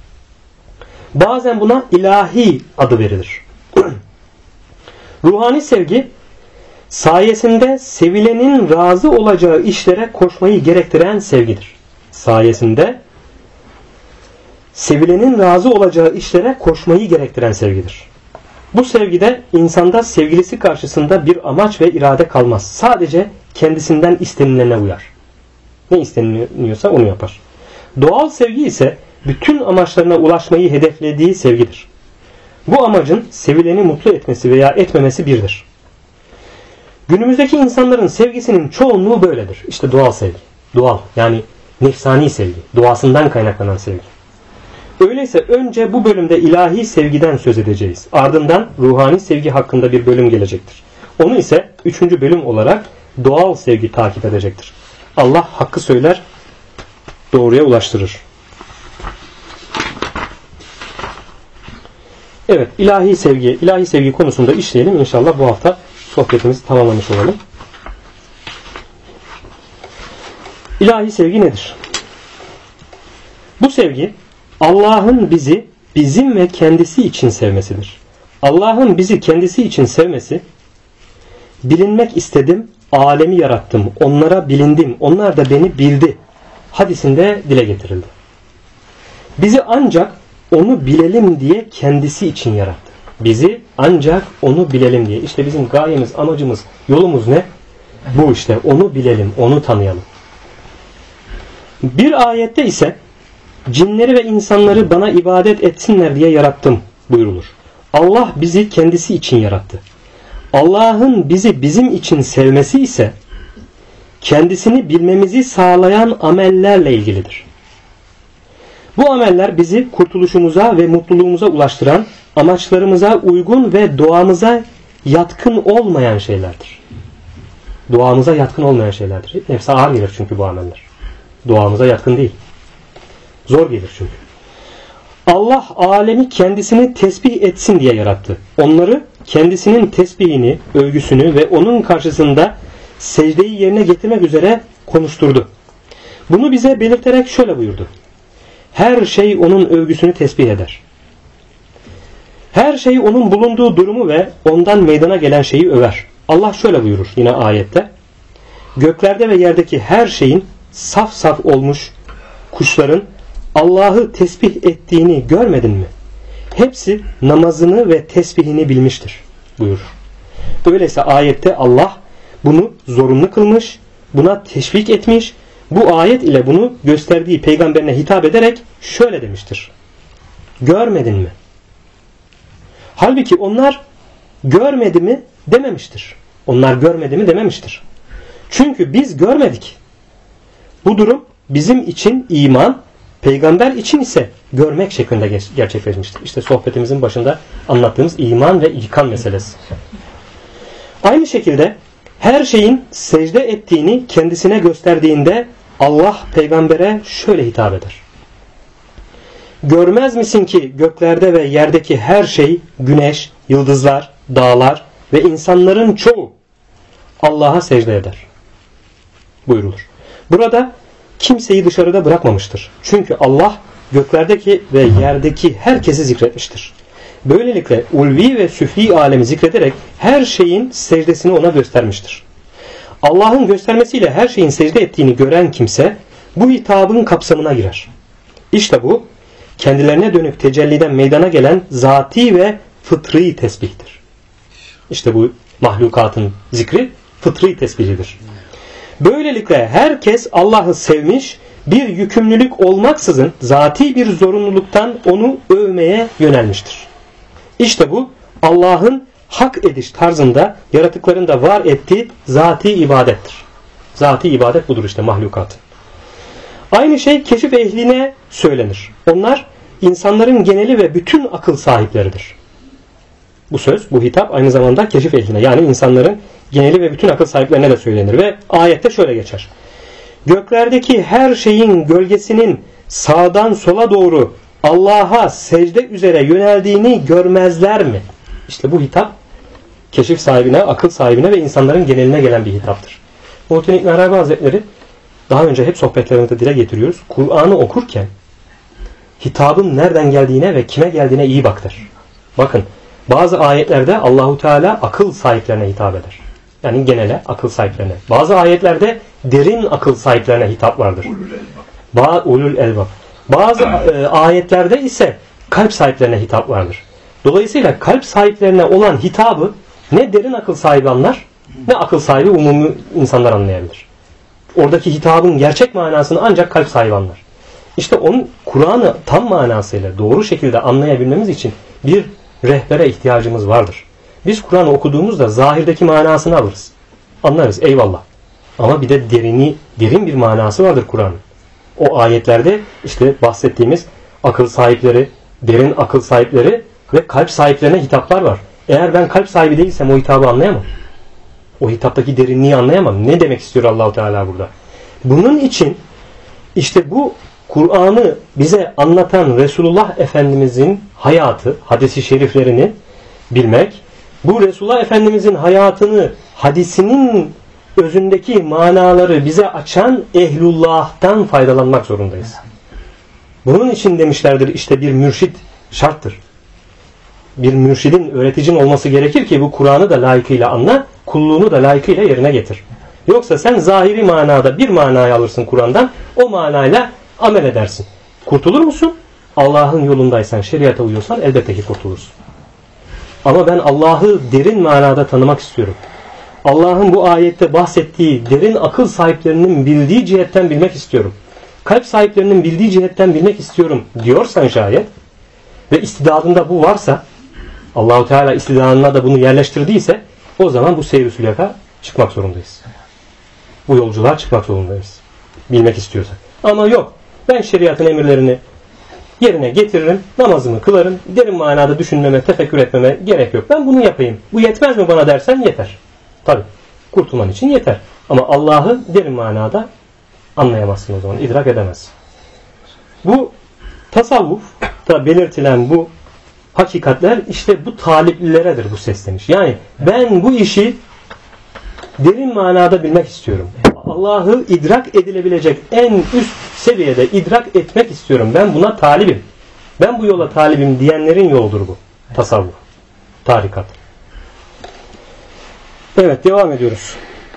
Bazen buna ilahi adı verilir. Ruhani sevgi sayesinde sevilenin razı olacağı işlere koşmayı gerektiren sevgidir. Sayesinde sevilenin razı olacağı işlere koşmayı gerektiren sevgidir. Bu sevgide insanda sevgilisi karşısında bir amaç ve irade kalmaz. Sadece kendisinden istenilene uyar. Ne isteniliyorsa onu yapar. Doğal sevgi ise bütün amaçlarına ulaşmayı hedeflediği sevgidir. Bu amacın sevileni mutlu etmesi veya etmemesi birdir. Günümüzdeki insanların sevgisinin çoğunluğu böyledir. İşte doğal sevgi. Doğal, yani nefsani sevgi. Doğasından kaynaklanan sevgi. Öyleyse önce bu bölümde ilahi sevgiden söz edeceğiz. Ardından ruhani sevgi hakkında bir bölüm gelecektir. Onu ise 3. bölüm olarak doğal sevgi takip edecektir. Allah hakkı söyler, doğruya ulaştırır. Evet, ilahi sevgi konusunda işleyelim. İnşallah bu hafta sohbetimizi tamamlamış olalım. İlahi sevgi nedir? Bu sevgi Allah'ın bizi bizim ve kendisi için sevmesidir. Allah'ın bizi kendisi için sevmesi Bilinmek istedim, alemi yarattım, onlara bilindim, onlar da beni bildi hadisinde dile getirildi. Bizi ancak onu bilelim diye kendisi için yarattı. Bizi ancak onu bilelim diye. İşte bizim gayemiz, amacımız, yolumuz ne? Bu işte, onu bilelim, onu tanıyalım. Bir ayette ise cinleri ve insanları bana ibadet etsinler diye yarattım buyurulur. Allah bizi kendisi için yarattı. Allah'ın bizi bizim için sevmesi ise kendisini bilmemizi sağlayan amellerle ilgilidir. Bu ameller bizi kurtuluşumuza ve mutluluğumuza ulaştıran, amaçlarımıza uygun ve doğamıza yatkın olmayan şeylerdir. Doğamıza yatkın olmayan şeylerdir. Nefse ağır gelir çünkü bu ameller. Doğamıza yatkın değil. Zor gelir çünkü. Allah alemi kendisini tesbih etsin diye yarattı. Onları kendisinin tesbihini, övgüsünü ve onun karşısında secdeyi yerine getirmek üzere konuşturdu. Bunu bize belirterek şöyle buyurdu. Her şey onun övgüsünü tesbih eder. Her şey onun bulunduğu durumu ve ondan meydana gelen şeyi över. Allah şöyle buyurur yine ayette. Göklerde ve yerdeki her şeyin saf saf olmuş kuşların Allah'ı tesbih ettiğini görmedin mi? Hepsi namazını ve tesbihini bilmiştir buyurur. Öyleyse ayette Allah bunu zorunlu kılmış, buna teşvik etmiş, bu ayet ile bunu gösterdiği peygamberine hitap ederek şöyle demiştir. Görmedin mi? Halbuki onlar görmedi mi dememiştir. Onlar görmedi mi dememiştir. Çünkü biz görmedik. Bu durum bizim için iman, peygamber için ise görmek şeklinde gerçekleşmiştir. İşte sohbetimizin başında anlattığımız iman ve ikan meselesi. Aynı şekilde her şeyin secde ettiğini kendisine gösterdiğinde Allah peygambere şöyle hitap eder. Görmez misin ki göklerde ve yerdeki her şey, güneş, yıldızlar, dağlar ve insanların çoğu Allah'a secde eder buyurulur. Burada kimseyi dışarıda bırakmamıştır. Çünkü Allah göklerdeki ve yerdeki herkesi zikretmiştir. Böylelikle ulvi ve süfli alemi zikrederek her şeyin secdesini ona göstermiştir. Allah'ın göstermesiyle her şeyin secde ettiğini gören kimse bu hitabın kapsamına girer. İşte bu kendilerine dönük tecelliden meydana gelen zati ve fıtri tesbihtir. İşte bu mahlukatın zikri fıtri tesbihidir. Böylelikle herkes Allah'ı sevmiş, bir yükümlülük olmaksızın zati bir zorunluluktan onu övmeye yönelmiştir. İşte bu Allah'ın hak ediş tarzında yaratıklarında var ettiği zati ibadettir. Zati ibadet budur işte mahlukatın. Aynı şey keşif ehline söylenir. Onlar insanların geneli ve bütün akıl sahipleridir. Bu söz, bu hitap aynı zamanda keşif ehline yani insanların geneli ve bütün akıl sahiplerine de söylenir ve ayette şöyle geçer. Göklerdeki her şeyin gölgesinin sağdan sola doğru Allah'a secde üzere yöneldiğini görmezler mi? İşte bu hitap keşif sahibine, akıl sahibine ve insanların geneline gelen bir hitaptır. Muhittin İbn Arabi Hazretleri daha önce hep sohbetlerimizde dile getiriyoruz. Kur'an'ı okurken hitabın nereden geldiğine ve kime geldiğine iyi baktır. Bakın bazı ayetlerde Allahu Teala akıl sahiplerine hitap eder. Yani genele akıl sahiplerine. Bazı ayetlerde derin akıl sahiplerine hitap vardır. Ulul elbab. Bazı ayetlerde ise kalp sahiplerine hitap vardır. Dolayısıyla kalp sahiplerine olan hitabı ne derin akıl sahibi anlar ne akıl sahibi umumi insanlar anlayabilir. Oradaki hitabın gerçek manasını ancak kalp sahibi anlar. İşte onun Kur'an'ı tam manasıyla doğru şekilde anlayabilmemiz için bir rehbere ihtiyacımız vardır. Biz Kur'an'ı okuduğumuzda zahirdeki manasını alırız. Anlarız eyvallah. Ama bir de derin bir manası vardır Kur'an'ın. O ayetlerde işte bahsettiğimiz akıl sahipleri, derin akıl sahipleri ve kalp sahiplerine hitaplar var. Eğer ben kalp sahibi değilsem o hitabı anlayamam. O hitaptaki derinliği anlayamam. Ne demek istiyor Allah-u Teala burada? Bunun için işte bu Kur'an'ı bize anlatan Resulullah Efendimizin hayatı, hadis-i şeriflerini bilmek, bu Resulullah Efendimizin hayatını, hadisinin özündeki manaları bize açan ehlullah'tan faydalanmak zorundayız. Bunun için demişlerdir işte bir mürşid şarttır. Bir mürşidin, öğreticinin olması gerekir ki bu Kur'an'ı da layıkıyla anla, kulluğunu da layıkıyla yerine getir. Yoksa sen zahiri manada bir manayı alırsın Kur'an'dan, o manayla amel edersin. Kurtulur musun? Allah'ın yolundaysan, şeriata uyuyorsan elbette ki kurtulursun. Ama ben Allah'ı derin manada tanımak istiyorum. Allah'ın bu ayette bahsettiği derin akıl sahiplerinin bildiği cihetten bilmek istiyorum. Kalp sahiplerinin bildiği cihetten bilmek istiyorum diyorsan şayet ve istidadında bu varsa, Allah-u Teala istidadına da bunu yerleştirdiyse, o zaman bu seyr-i sülûka çıkmak zorundayız. Bu yolculuğa çıkmak zorundayız. Bilmek istiyorsak. Ama yok. Ben şeriatın emirlerini yerine getiririm, namazımı kılarım, derin manada düşünmeme, tefekkür etmeme gerek yok. Ben bunu yapayım. Bu yetmez mi bana dersen yeter. Tabii. Kurtulman için yeter. Ama Allah'ı derin manada anlayamazsın o zaman. İdrak edemezsin. Bu tasavvufta belirtilen bu hakikatler işte bu taliplileredir bu sesleniş. Yani ben bu işi derin manada bilmek istiyorum. Allah'ı idrak edilebilecek en üst seviyede idrak etmek istiyorum. Ben buna talibim. Ben bu yola talibim diyenlerin yoludur bu. Tasavvuf. Tarikat. Evet, devam ediyoruz.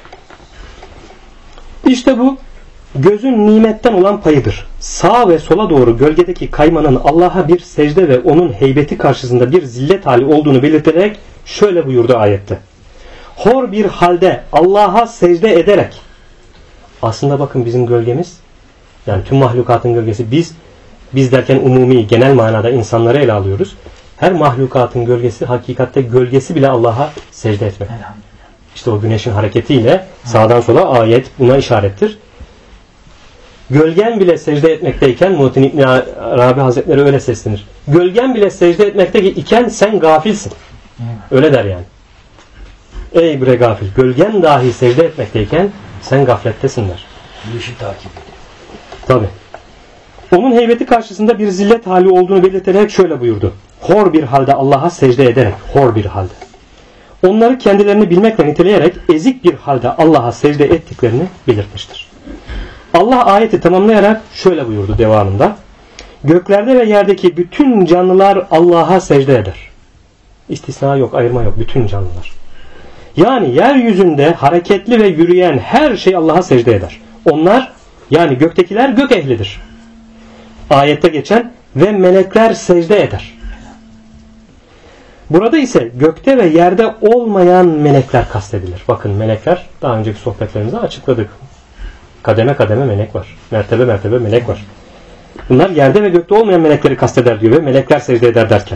İşte bu gözün nimetten olan payıdır. Sağa ve sola doğru gölgedeki kaymanın Allah'a bir secde ve onun heybeti karşısında bir zillet hali olduğunu belirterek şöyle buyurdu ayette. Hor bir halde Allah'a secde ederek, aslında bakın bizim gölgemiz, yani tüm mahlukatın gölgesi, biz derken umumi, genel manada insanları ele alıyoruz. Her mahlukatın gölgesi, hakikatte gölgesi bile Allah'a secde etmek. İşte o güneşin hareketiyle sağdan sola ayet buna işarettir. Gölgen bile secde etmekteyken, Muhittin İbn Arabi Hazretleri öyle seslenir. Gölgen bile secde etmekteyken sen gafilsin. Öyle der yani. Ey bre gafil, gölgen dahi secde etmekteyken sen gaflettesin der. Bu işi takip ediyor. Tabi. Onun heybeti karşısında bir zillet hali olduğunu belirterek şöyle buyurdu. Hor bir halde Allah'a secde ederek, hor bir halde. Onları kendilerini bilmekle niteleyerek ezik bir halde Allah'a secde ettiklerini belirtmiştir. Allah ayeti tamamlayarak şöyle buyurdu devamında. Göklerde ve yerdeki bütün canlılar Allah'a secde eder. İstisna yok, ayırma yok. Bütün canlılar. Yani yeryüzünde hareketli ve yürüyen her şey Allah'a secde eder. Onlar, yani göktekiler gök ehlidir. Ayette geçen ve melekler secde eder. Burada ise gökte ve yerde olmayan melekler kastedilir. Bakın melekler, daha önceki sohbetlerimizde açıkladık. Kademe kademe melek var. Mertebe mertebe melek var. Bunlar yerde ve gökte olmayan melekleri kasteder diyor ve melekler secde eder derken.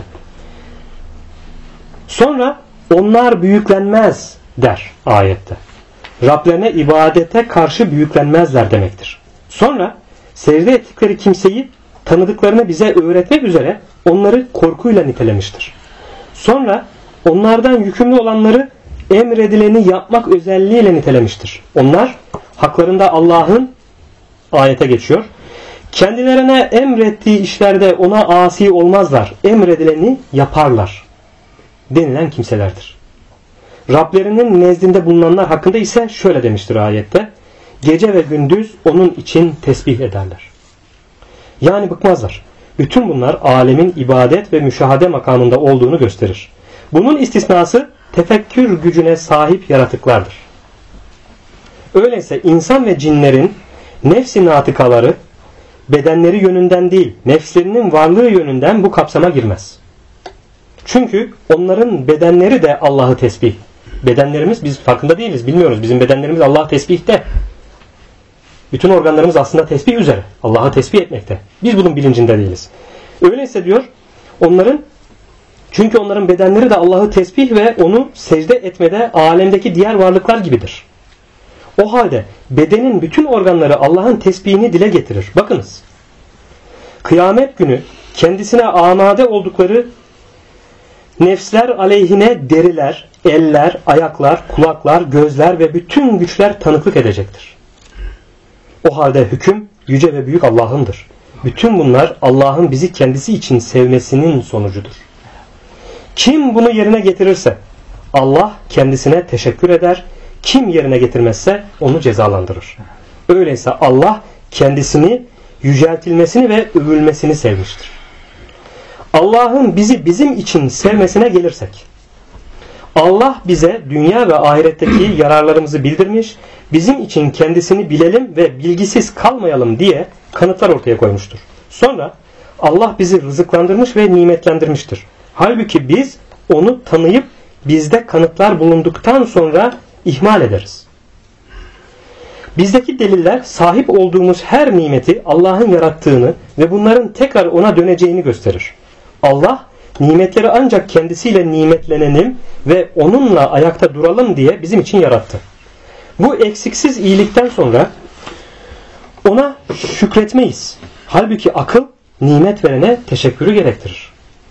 Sonra onlar büyüklenmez der ayette. Rablerine ibadete karşı büyüklenmezler demektir. Sonra secde ettikleri kimseyi tanıdıklarını bize öğretmek üzere onları korkuyla nitelemiştir. Sonra onlardan yükümlü olanları emredileni yapmak özelliğiyle nitelemiştir. Onlar haklarında Allah'ın, ayete geçiyor, kendilerine emrettiği işlerde ona asi olmazlar, emredileni yaparlar denilen kimselerdir. Rablerinin nezdinde bulunanlar hakkında ise şöyle demiştir ayette. Gece ve gündüz onun için tesbih ederler. Yani bıkmazlar. Bütün bunlar alemin ibadet ve müşahede makamında olduğunu gösterir. Bunun istisnası tefekkür gücüne sahip yaratıklardır. Öyleyse insan ve cinlerin nefsi natikaları bedenleri yönünden değil, nefslerinin varlığı yönünden bu kapsama girmez. Çünkü onların bedenleri de Allah'ı tesbih. Bedenlerimiz, biz farkında değiliz, bilmiyoruz. Bizim bedenlerimiz Allah'ı tesbihte. Bütün organlarımız aslında tesbih üzere. Allah'ı tesbih etmekte. Biz bunun bilincinde değiliz. Öyleyse diyor, çünkü onların bedenleri de Allah'ı tesbih ve onu secde etmede alemdeki diğer varlıklar gibidir. O halde bedenin bütün organları Allah'ın tesbihini dile getirir. Bakınız. Kıyamet günü kendisine amade oldukları nefsler aleyhine deriler, eller, ayaklar, kulaklar, gözler ve bütün güçler tanıklık edecektir. O halde hüküm yüce ve büyük Allah'ındır. Bütün bunlar Allah'ın bizi kendisi için sevmesinin sonucudur. Kim bunu yerine getirirse Allah kendisine teşekkür eder. Kim yerine getirmezse onu cezalandırır. Öyleyse Allah kendisini yüceltilmesini ve övülmesini sevmiştir. Allah'ın bizi bizim için sevmesine gelirsek, Allah bize dünya ve ahiretteki yararlarımızı bildirmiş, bizim için kendisini bilelim ve bilgisiz kalmayalım diye kanıtlar ortaya koymuştur. Sonra Allah bizi rızıklandırmış ve nimetlendirmiştir. Halbuki biz onu tanıyıp bizde kanıtlar bulunduktan sonra ihmal ederiz. Bizdeki deliller sahip olduğumuz her nimeti Allah'ın yarattığını ve bunların tekrar ona döneceğini gösterir. Allah nimetleri ancak kendisiyle nimetlenelim ve onunla ayakta duralım diye bizim için yarattı. Bu eksiksiz iyilikten sonra ona şükretmeyiz. Halbuki akıl nimet verene teşekkürü gerektirir.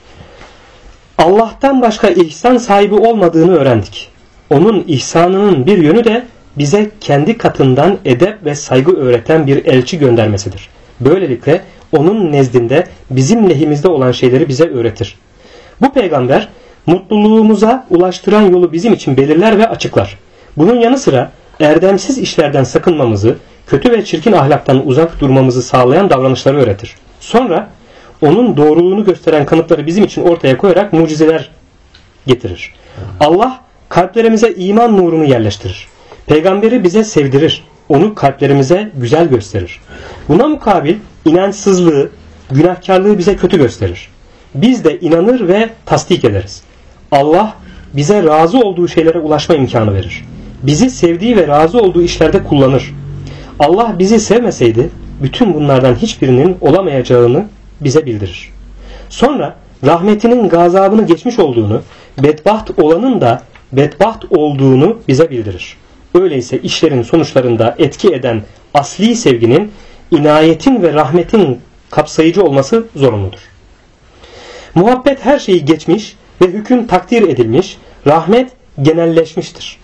Allah'tan başka ihsan sahibi olmadığını öğrendik. Onun ihsanının bir yönü de bize kendi katından edep ve saygı öğreten bir elçi göndermesidir. Böylelikle onun nezdinde bizim lehimizde olan şeyleri bize öğretir. Bu peygamber mutluluğumuza ulaştıran yolu bizim için belirler ve açıklar. Bunun yanı sıra erdemsiz işlerden sakınmamızı, kötü ve çirkin ahlaktan uzak durmamızı sağlayan davranışları öğretir. Sonra onun doğruluğunu gösteren kanıtları bizim için ortaya koyarak mucizeler getirir. Allah kalplerimize iman nurunu yerleştirir. Peygamberi bize sevdirir. Onu kalplerimize güzel gösterir. Buna mukabil inançsızlığı, günahkarlığı bize kötü gösterir. Biz de inanır ve tasdik ederiz. Allah bize razı olduğu şeylere ulaşma imkanı verir. Bizi sevdiği ve razı olduğu işlerde kullanır. Allah bizi sevmeseydi bütün bunlardan hiçbirinin olamayacağını bize bildirir. Sonra rahmetinin gazabını geçmiş olduğunu, bedbaht olanın da bedbaht olduğunu bize bildirir. Öyleyse işlerin sonuçlarında etki eden asli sevginin, inayetin ve rahmetin kapsayıcı olması zorunludur. Muhabbet her şeyi geçmiş ve hüküm takdir edilmiş, rahmet genelleşmiştir.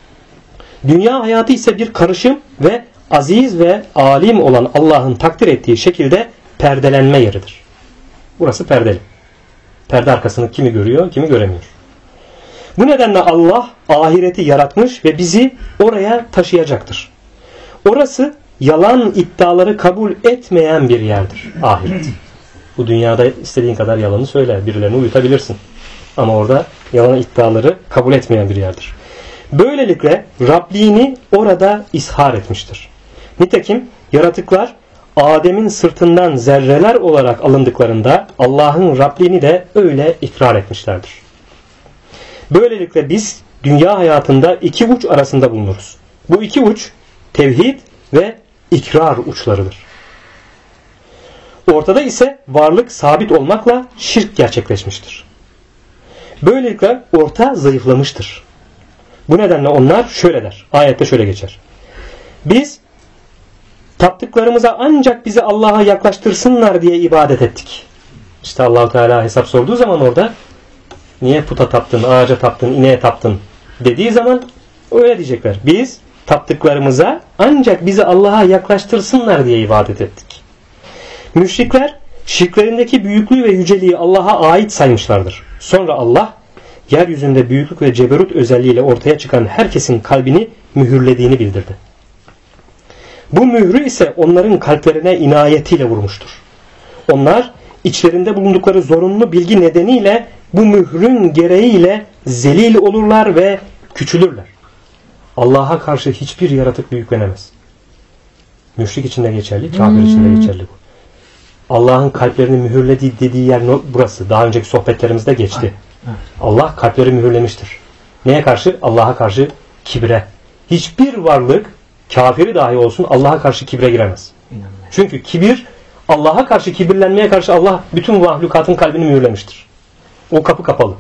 Dünya hayatı ise bir karışım ve aziz ve alim olan Allah'ın takdir ettiği şekilde perdelenme yeridir. Burası perdeli. Perde arkasını kimi görüyor, kimi göremiyor. Bu nedenle Allah ahireti yaratmış ve bizi oraya taşıyacaktır. Orası yalan iddiaları kabul etmeyen bir yerdir. Ahiret. Bu dünyada istediğin kadar yalanı söyle, birilerini uyutabilirsin. Ama orada yalan iddiaları kabul etmeyen bir yerdir. Böylelikle Rabliğini orada ishar etmiştir. Nitekim yaratıklar Adem'in sırtından zerreler olarak alındıklarında Allah'ın Rabliğini de öyle ikrar etmişlerdir. Böylelikle biz dünya hayatında iki uç arasında bulunuruz. Bu iki uç tevhid ve ikrar uçlarıdır. Ortada ise varlık sabit olmakla şirk gerçekleşmiştir. Böylelikle orta zayıflamıştır. Bu nedenle onlar şöyle der. Ayette şöyle geçer. Biz taptıklarımıza ancak bizi Allah'a yaklaştırsınlar diye ibadet ettik. İşte Allah-u Teala hesap sorduğu zaman orada niye puta taptın, ağaca taptın, ineğe taptın dediği zaman öyle diyecekler. Biz taptıklarımıza ancak bizi Allah'a yaklaştırsınlar diye ibadet ettik. Müşrikler şirklerindeki büyüklüğü ve yüceliği Allah'a ait saymışlardır. Sonra Allah yeryüzünde büyüklük ve ceberut özelliğiyle ortaya çıkan herkesin kalbini mühürlediğini bildirdi. Bu mührü ise onların kalplerine inayetiyle vurmuştur. Onlar içlerinde bulundukları zorunlu bilgi nedeniyle bu mührün gereğiyle zelil olurlar ve küçülürler. Allah'a karşı hiçbir yaratık büyüklenemez. Müşrik için de geçerli, kafir için de geçerli bu. Allah'ın kalplerini mühürlediği dediği yer burası. Daha önceki sohbetlerimizde geçti. Allah kalpleri mühürlemiştir. Neye karşı? Allah'a karşı kibre. Hiçbir varlık, kafiri dahi olsun, Allah'a karşı kibre giremez. Çünkü kibir, Allah'a karşı kibirlenmeye karşı Allah bütün mahlukatın kalbini mühürlemiştir. O kapı kapalı.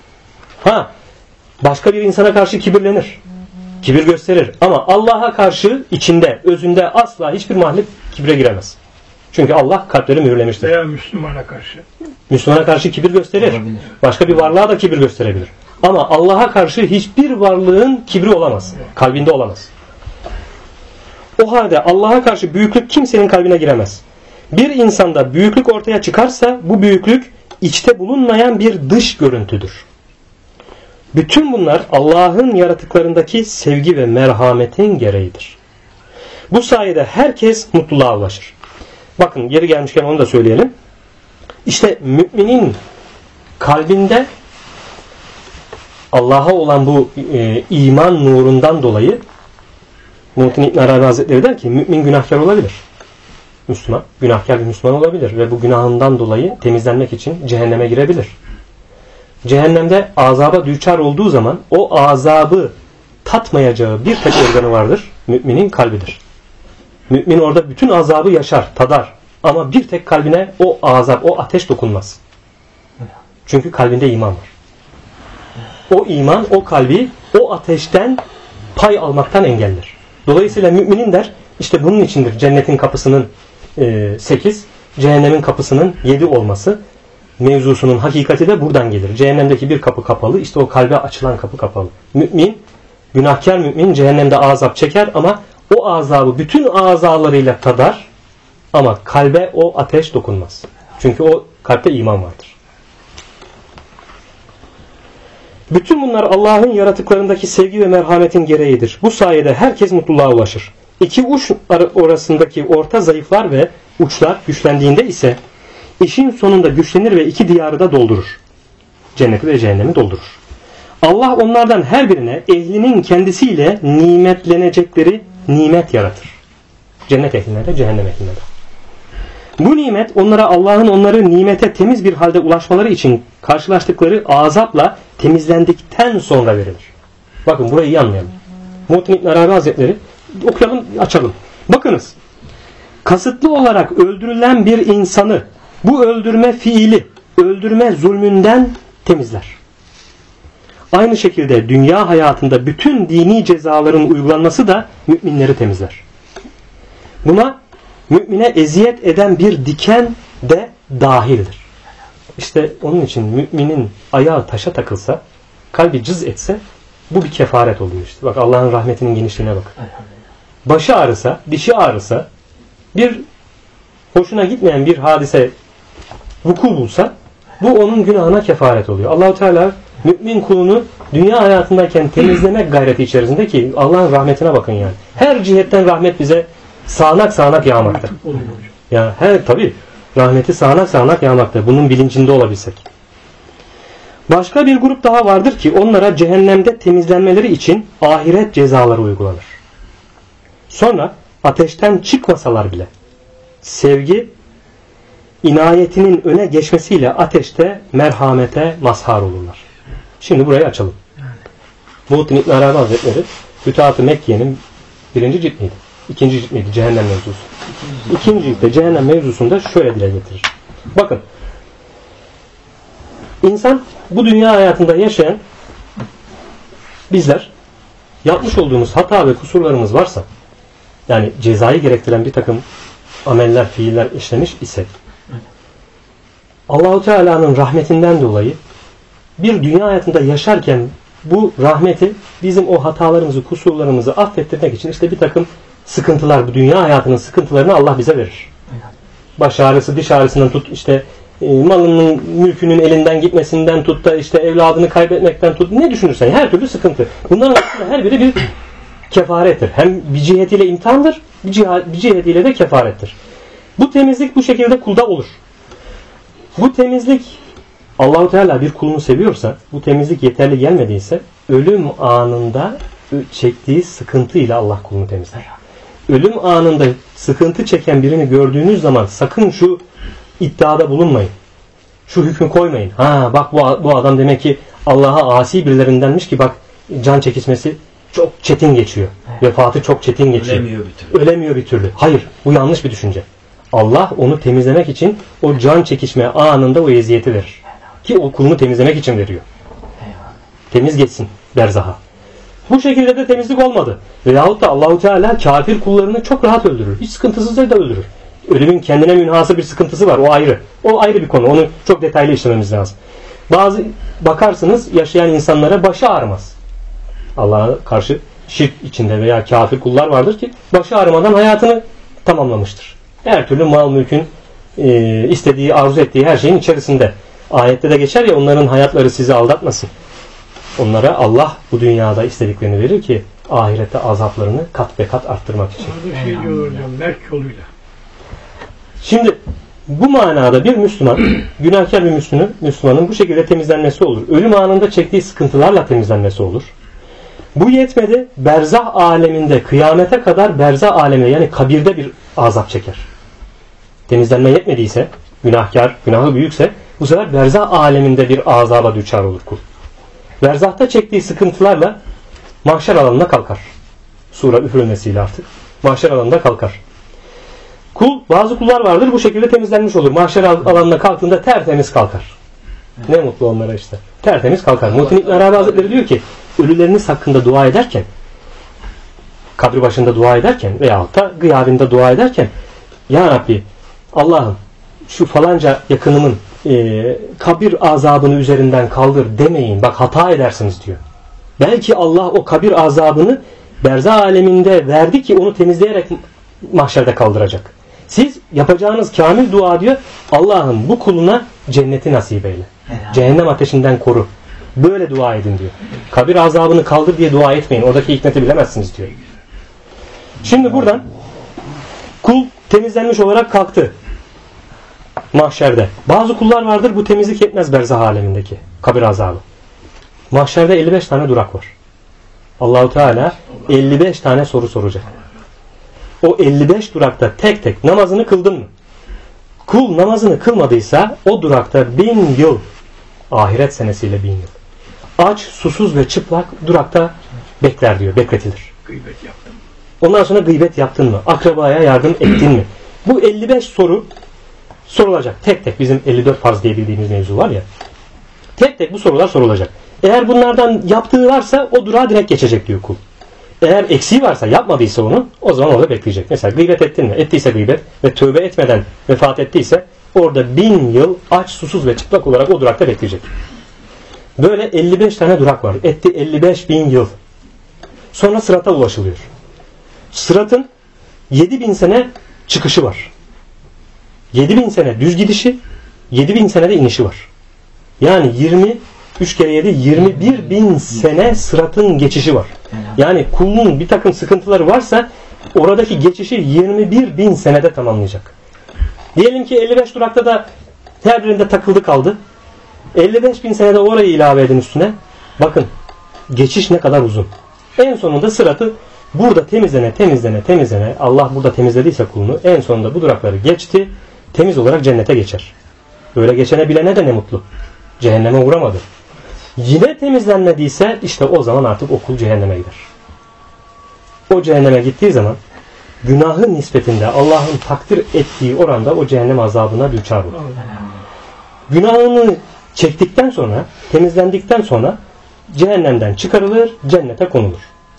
Başka bir insana karşı kibirlenir. Kibir gösterir. Ama Allah'a karşı içinde, özünde asla hiçbir mahluk kibre giremez. Çünkü Allah kalpleri mühürlemiştir. Veya Müslümana karşı. Müslümana karşı kibir gösterir. Olabilir. Başka bir varlığa da kibir gösterebilir. Ama Allah'a karşı hiçbir varlığın kibri olamaz. Kalbinde olamaz. O halde Allah'a karşı büyüklük kimsenin kalbine giremez. Bir insanda büyüklük ortaya çıkarsa bu büyüklük içte bulunmayan bir dış görüntüdür. Bütün bunlar Allah'ın yaratıklarındaki sevgi ve merhametin gereğidir. Bu sayede herkes mutluluğa ulaşır. Bakın geri gelmişken onu da söyleyelim. İşte müminin kalbinde Allah'a olan bu iman nurundan dolayı Muhittin İbn Arabi Hazretleri der ki mümin günahkar olabilir. Müslüman, günahkar bir Müslüman olabilir ve bu günahından dolayı temizlenmek için cehenneme girebilir. Cehennemde azaba düçar olduğu zaman o azabı tatmayacağı bir tek organı vardır. Müminin kalbidir. Mümin orada bütün azabı yaşar, tadar. Ama bir tek kalbine o azap, o ateş dokunmaz. Çünkü kalbinde iman var. O iman, o kalbi o ateşten pay almaktan engeller. Dolayısıyla müminin der, işte bunun içindir cennetin kapısının 8, cehennemin kapısının 7 olması. Mevzusunun hakikati de buradan gelir. Cehennemdeki bir kapı kapalı, işte o kalbe açılan kapı kapalı. Mümin, günahkar mümin cehennemde azap çeker ama o azabı bütün azalarıyla tadar ama kalbe o ateş dokunmaz. Çünkü o kalpte iman vardır. Bütün bunlar Allah'ın yaratıklarındaki sevgi ve merhametin gereğidir. Bu sayede herkes mutluluğa ulaşır. İki uç arasındaki orta zayıflar ve uçlar güçlendiğinde ise işin sonunda güçlenir ve iki diyarı da doldurur. Cenneti ve cehennemi doldurur. Allah onlardan her birine ehlinin kendisiyle nimetlenecekleri nimet yaratır. Cennet ehline de cehennem ehline de. Bu nimet onlara Allah'ın onları nimete temiz bir halde ulaşmaları için karşılaştıkları azapla temizlendikten sonra verilir. Bakın burayı iyi anlayalım. Muhittin İbn Arabi Hazretleri okuyalım, açalım. Bakınız. Kasıtlı olarak öldürülen bir insanı bu öldürme fiili, öldürme zulmünden temizler. Aynı şekilde dünya hayatında bütün dini cezaların uygulanması da müminleri temizler. Buna mümine eziyet eden bir diken de dahildir. İşte onun için müminin ayağı taşa takılsa, kalbi cız etse bu bir kefaret oluyor işte. Bak Allah'ın rahmetinin genişliğine bak. Başı ağrısa, dişi ağrısa, bir hoşuna gitmeyen bir hadise vuku bulsa bu onun günahına kefaret oluyor. Allah-u Teala mümin kulunu dünya hayatındayken temizlemek gayreti içerisinde ki Allah'ın rahmetine bakın yani. Her cihetten rahmet bize sağanak sağanak yağmakta. Ya tabii rahmeti sağanak sağanak yağmakta. Bunun bilincinde olabilsek. Başka bir grup daha vardır ki onlara cehennemde temizlenmeleri için ahiret cezaları uygulanır. Sonra ateşten çıkmasalar bile sevgi inayetinin öne geçmesiyle ateşte merhamete mazhar olurlar. Şimdi burayı açalım. Muhittin İbn Arabi Hazretleri Fütuhat-ı Mekke'nin 1. cilt miydi? 2. cilt miydi? Cehennem mevzusu. 2. ciltte cehennem mevzusunda şöyle dile getirir. Bakın. İnsan bu dünya hayatında yaşayan bizler yapmış olduğumuz hata ve kusurlarımız varsa yani cezayı gerektiren bir takım ameller, fiiller işlemiş isek Allah-u Teala'nın rahmetinden dolayı bir dünya hayatında yaşarken bu rahmeti bizim o hatalarımızı, kusurlarımızı affettirmek için işte bir takım sıkıntılar, bu dünya hayatının sıkıntılarını Allah bize verir. Baş ağrısı, diş ağrısından tut, işte malının, mülkünün elinden gitmesinden tut da işte evladını kaybetmekten tut. Ne düşünürsen her türlü sıkıntı. Bunların aslında her biri bir kefarettir. Hem bir cihetiyle imtihandır, bir cihetiyle de kefarettir. Bu temizlik bu şekilde kulda olur. Bu temizlik Allah-u Teala bir kulunu seviyorsa, bu temizlik yeterli gelmediyse ölüm anında çektiği sıkıntıyla Allah kulunu temizler. Ölüm anında sıkıntı çeken birini gördüğünüz zaman sakın şu iddiada bulunmayın. Şu hükmü koymayın. Ha bak bu adam demek ki Allah'a asi birilerindenmiş ki bak can çekişmesi çok çetin geçiyor. Vefatı çok çetin geçiyor. Ölemiyor bir türlü. Hayır, bu yanlış bir düşünce. Allah onu temizlemek için o can çekişme anında o eziyeti verir. Ki o kulunu temizlemek için veriyor. Temiz geçsin berzaha. Bu şekilde de temizlik olmadı. Veyahut da Allah-u Teala kafir kullarını çok rahat öldürür. Hiç sıkıntısız da öldürür. Ölümün kendine münhasır bir sıkıntısı var. O ayrı. O ayrı bir konu. Onu çok detaylı işlememiz lazım. Bazı bakarsınız yaşayan insanlara başı ağrımaz. Allah'a karşı şirk içinde veya kafir kullar vardır ki başı ağrımadan hayatını tamamlamıştır. Her türlü mal mülkün istediği, arzu ettiği her şeyin içerisinde. Ayette de geçer ya onların hayatları sizi aldatmasın. Onlara Allah bu dünyada istediklerini verir ki ahirette azaplarını kat be kat arttırmak için. Orada şey diyorlar hocam, Merk yoluyla. Şimdi Bu manada bir Müslüman, günahkar bir Müslümanın bu şekilde temizlenmesi olur. Ölüm anında çektiği sıkıntılarla temizlenmesi olur. Bu yetmedi, berzah aleminde kıyamete kadar berzah aleminde yani kabirde bir azap çeker. Temizlenme yetmediyse, günahkar, günahı büyükse bu sefer berzah aleminde bir azaba düçar olur kul. Berzahta çektiği sıkıntılarla mahşer alanına kalkar. Sura üfürülmesiyle artık mahşer alanında kalkar. Bazı kullar vardır bu şekilde temizlenmiş olur. Mahşer alanına kalktığında tertemiz kalkar. Ne mutlu onlara işte. Tertemiz kalkar. Muhittin İbn Arabi Hazretleri diyor ki ölüleriniz hakkında dua ederken, kabri başında dua ederken veyahut da gıyabında dua ederken Ya Rabbi Allah'ım şu falanca yakınımın kabir azabını üzerinden kaldır demeyin. Bak hata edersiniz diyor. Belki Allah o kabir azabını berzah aleminde verdi ki onu temizleyerek mahşerde kaldıracak. Siz yapacağınız kamil dua diyor. Allah'ım bu kuluna cenneti nasip eyle. Cehennem ateşinden koru. Böyle dua edin diyor. Kabir azabını kaldır diye dua etmeyin. Oradaki hikmeti bilemezsiniz diyor. Şimdi buradan kul temizlenmiş olarak kalktı. Mahşerde. Bazı kullar vardır bu temizlik yetmez berzah alemindeki kabir azabı. Mahşerde 55 tane durak var. Allahu Teala 55 tane soru soracak. O 55 durakta tek tek namazını kıldın mı? Kul namazını kılmadıysa o durakta 1000 yıl, ahiret senesiyle 1000 yıl, aç, susuz ve çıplak durakta bekler diyor, bekletilir. Gıybet yaptım. Ondan sonra gıybet yaptın mı? Akrabaya yardım ettin mi? Bu 55 soru sorulacak. Tek tek bizim 54 farz diye bildiğimiz mevzu var ya. Tek tek bu sorular sorulacak. Eğer bunlardan yaptığı varsa o durağa direkt geçecek diyor kul. Eğer eksiği varsa, yapmadıysa onu, o zaman orada bekleyecek. Mesela gıybet ettin mi? Ettiyse gıybet ve tövbe etmeden vefat ettiyse orada 1000 yıl aç, susuz ve çıplak olarak o durakta bekleyecek. Böyle 55 tane durak var. Etti 55.000 yıl. Sonra sırata ulaşılıyor. Sıratın 7000 sene çıkışı var. 7000 sene düz gidişi, 7000 sene de inişi var. Yani 3 kere 7, 21.000 sene sıratın geçişi var. Yani kulun bir takım sıkıntıları varsa oradaki geçişi 21.000 senede tamamlayacak. Diyelim ki 55 durakta da her birinde takıldı kaldı. 55.000 senede orayı ilave edin üstüne. Bakın geçiş ne kadar uzun. En sonunda sıratı burada temizlene Allah burada temizlediyse kulunu en sonunda bu durakları geçti. Temiz olarak cennete geçer. Böyle geçene bilene de ne mutlu. Cehenneme uğramadı. Yine temizlenmediyse işte o zaman artık o kul cehenneme gider. O cehenneme gittiği zaman günahın nispetinde Allah'ın takdir ettiği oranda o cehennem azabına düçar olur. Günahını çektikten sonra, temizlendikten sonra cehennemden çıkarılır, cennete konulur.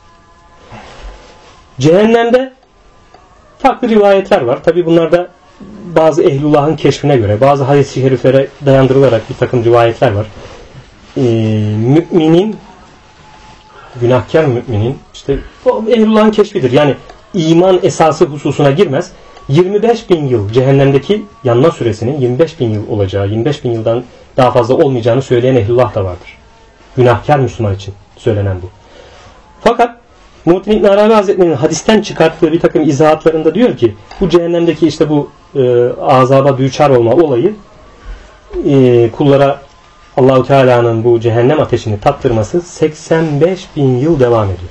Cehennemde farklı rivayetler var. Tabi bunlarda bazı ehlullahın keşfine göre, bazı hadis-i şeriflere dayandırılarak bir takım rivayetler var. Müminin, günahkar müminin, işte o ehlullahın keşfidir. Yani iman esası hususuna girmez. 25.000 yıl cehennemdeki yanma süresinin 25.000 yıl olacağı, 25.000 yıldan daha fazla olmayacağını söyleyen ehlullah da vardır. Günahkar Müslüman için söylenen bu. Fakat Muhittin İbn Arabi Hazretleri'nin hadisten çıkarttığı bir takım izahatlarında diyor ki bu cehennemdeki işte bu azaba düçar olma olayı kullara Allahu Teala'nın bu cehennem ateşini tattırması 85.000 yıl devam ediyor.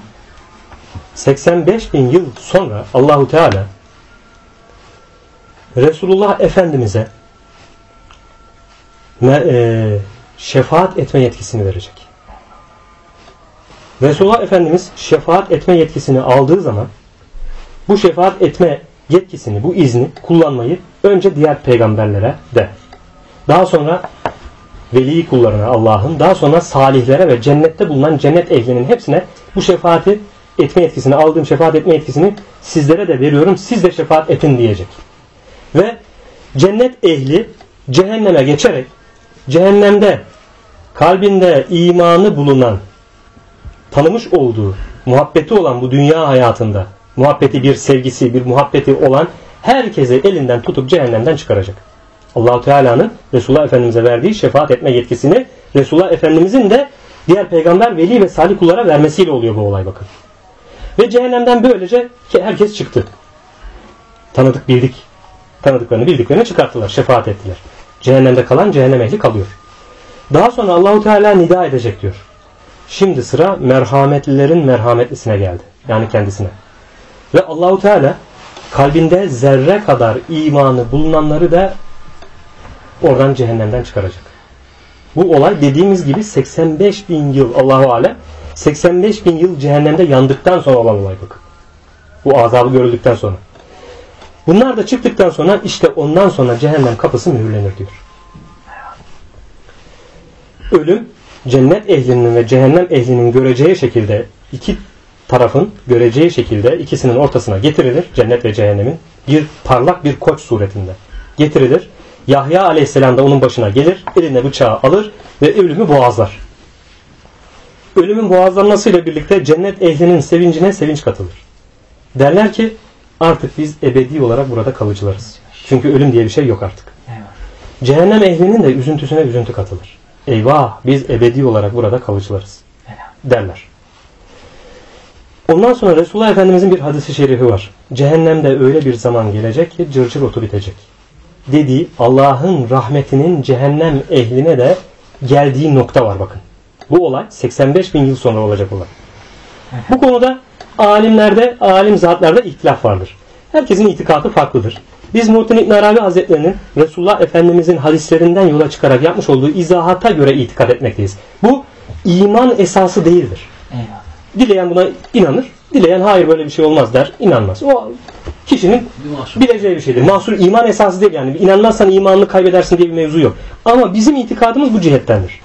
85.000 yıl sonra Allahu Teala Resulullah Efendimiz'e şefaat etme yetkisini verecek. Resulullah Efendimiz şefaat etme yetkisini aldığı zaman bu şefaat etme yetkisini, bu izni kullanmayı önce diğer peygamberlere de, daha sonra veli kullarına Allah'ın, daha sonra salihlere ve cennette bulunan cennet ehlinin hepsine bu şefaati etme yetkisini, aldığım şefaat etme yetkisini sizlere de veriyorum, siz de şefaat edin diyecek. Ve cennet ehli cehenneme geçerek cehennemde kalbinde imanı bulunan, tanımış olduğu, muhabbeti olan bu dünya hayatında, muhabbeti bir sevgisi, bir muhabbeti olan herkesi elinden tutup cehennemden çıkaracak. Allah-u Teala'nın Resulullah Efendimiz'e verdiği şefaat etme yetkisini Resulullah Efendimiz'in de diğer peygamber, veli ve salih kullara vermesiyle oluyor bu olay bakın. Ve cehennemden böylece herkes çıktı. Tanıdık, bildik. Tanıdıklarını, bildiklerini çıkarttılar, şefaat ettiler. Cehennemde kalan cehennem ehli kalıyor. Daha sonra Allahu Teala nida edecek diyor. Şimdi sıra merhametlilerin merhametlisine geldi. Yani kendisine. Ve Allahu Teala kalbinde zerre kadar imanı bulunanları da oradan cehennemden çıkaracak. Bu olay dediğimiz gibi 85 bin yıl, Allahu alem, 85 bin yıl cehennemde yandıktan sonra olan olay bakın. Bu azabı görüldükten sonra. Bunlar da çıktıktan sonra işte ondan sonra cehennem kapısı mühürlenir diyor. Ölüm cennet ehlinin ve cehennem ehlinin göreceği şekilde, iki tarafın göreceği şekilde ikisinin ortasına getirilir. Cennet ve cehennemin bir parlak bir koç suretinde getirilir. Yahya aleyhisselam da onun başına gelir, eline bıçağı alır ve ölümü boğazlar. Ölümün boğazlanmasıyla birlikte cennet ehlinin sevincine sevinç katılır. Derler ki artık biz ebedi olarak burada kalıcılarız. Çünkü ölüm diye bir şey yok artık. Cehennem ehlinin de üzüntüsüne üzüntü katılır. Eyvah, biz ebedi olarak burada kalıcılarız derler. Ondan sonra Resulullah Efendimizin bir hadisi şerifi var. Cehennemde öyle bir zaman gelecek ki cırcır otu bitecek. Dediği Allah'ın rahmetinin cehennem ehline de geldiği nokta var bakın. Bu olay 85 bin yıl sonra olacak olay. Bu konuda alimlerde, alim zatlarda ihtilaf vardır. Herkesin itikadı farklıdır. Biz Muhittin İbn Arabi Hazretlerinin Resulullah Efendimizin hadislerinden yola çıkarak yapmış olduğu izahata göre itikad etmekteyiz. Bu iman esası değildir. Eyvallah. Dileyen buna inanır, dileyen hayır böyle bir şey olmaz der, inanmaz. O kişinin bileceği bir şeydir. Mahsur iman esası değil yani. İnanmazsan imanını kaybedersin diye bir mevzu yok. Ama bizim itikadımız bu cihettendir.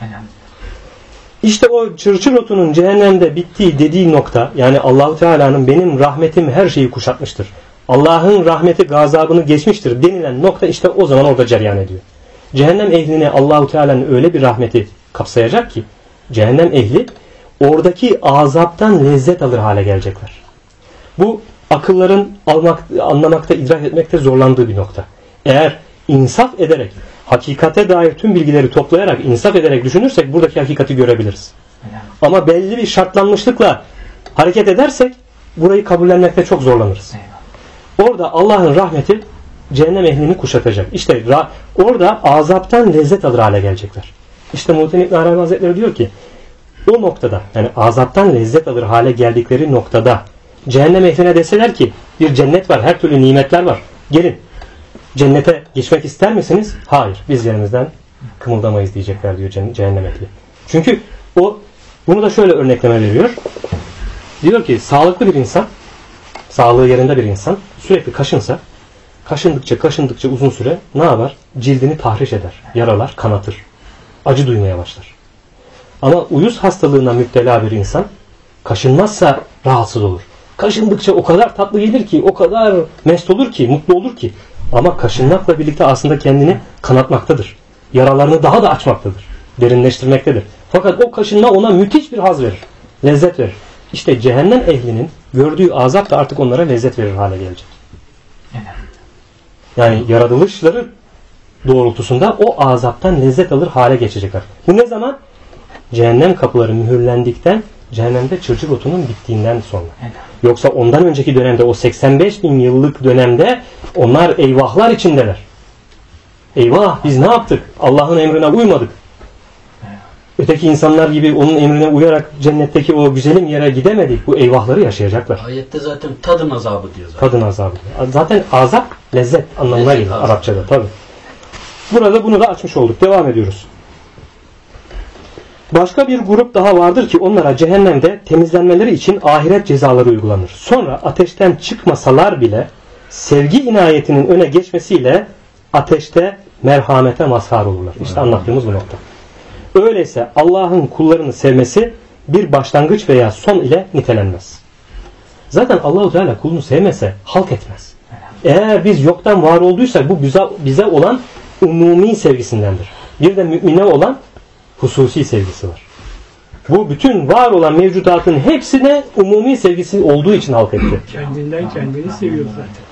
İşte o çırçır otunun cehennemde bittiği dediği nokta, yani Allahu Teala'nın benim rahmetim her şeyi kuşatmıştır, Allah'ın rahmeti gazabını geçmiştir denilen nokta işte o zaman orada cereyan ediyor. Cehennem ehline Allahu Teala'nın öyle bir rahmeti kapsayacak ki cehennem ehli oradaki azaptan lezzet alır hale gelecekler. Bu akılların anlamakta, idrak etmekte zorlandığı bir nokta. Eğer insaf ederek, hakikate dair tüm bilgileri toplayarak, insaf ederek düşünürsek buradaki hakikati görebiliriz. Ama belli bir şartlanmışlıkla hareket edersek burayı kabullenmekte çok zorlanırız. Orada Allah'ın rahmeti cehennem ehlini kuşatacak. İşte orada azaptan lezzet alır hale gelecekler. İşte Muhittin İbn Arabi Hazretleri diyor ki o noktada, yani azaptan lezzet alır hale geldikleri noktada cehennem ehline deseler ki bir cennet var, her türlü nimetler var, gelin cennete geçmek ister misiniz? Hayır, biz yerimizden kımıldamayız diyecekler diyor cehennem ehli. Çünkü o bunu da şöyle örnekleme veriyor. Diyor ki sağlıklı bir insan, sağlığı yerinde bir insan sürekli kaşınsa, kaşındıkça uzun süre ne yapar? Cildini tahriş eder, yaralar, kanatır, acı duymaya başlar. Ama uyuz hastalığına müptela bir insan kaşınmazsa rahatsız olur. Kaşındıkça o kadar tatlı gelir ki, o kadar mest olur ki, mutlu olur ki. Ama kaşınmakla birlikte aslında kendini kanatmaktadır. Yaralarını daha da açmaktadır. Derinleştirmektedir. Fakat o kaşınma ona müthiş bir haz verir. Lezzet verir. İşte cehennem ehlinin gördüğü azap da artık onlara lezzet verir hale gelecek. Yani yaratılışları doğrultusunda o azaptan lezzet alır hale geçecekler. Bu ne zaman? Cehennem kapıları mühürlendikten, cehennemde çırçır otunun bittiğinden sonra. Yoksa ondan önceki dönemde, o 85 bin yıllık dönemde onlar eyvahlar içindeler. Eyvah, biz ne yaptık? Allah'ın emrine uymadık. Öteki insanlar gibi onun emrine uyarak cennetteki o güzelim yere gidemedik. Bu eyvahları yaşayacaklar. Ayette zaten tadın azabı diyor zaten. Tadın azabı diyor. Zaten azap lezzet anlamına gelir Arapçada tabi. Burada bunu da açmış olduk. Devam ediyoruz. Başka bir grup daha vardır ki onlara cehennemde temizlenmeleri için ahiret cezaları uygulanır. Sonra ateşten çıkmasalar bile sevgi inayetinin öne geçmesiyle ateşte merhamete mazhar olurlar. İşte anlattığımız bu nokta. Öyleyse Allah'ın kullarını sevmesi bir başlangıç veya son ile nitelenmez. Zaten Allah-u Teala kulunu sevmese halk etmez. Eğer biz yoktan var olduysak bu bize olan umumi sevgisindendir. Bir de mümine olan hususi sevgisi var. Bu bütün var olan mevcudatın hepsine umumi sevgisi olduğu için halk etti. Kendinden kendini seviyor zaten.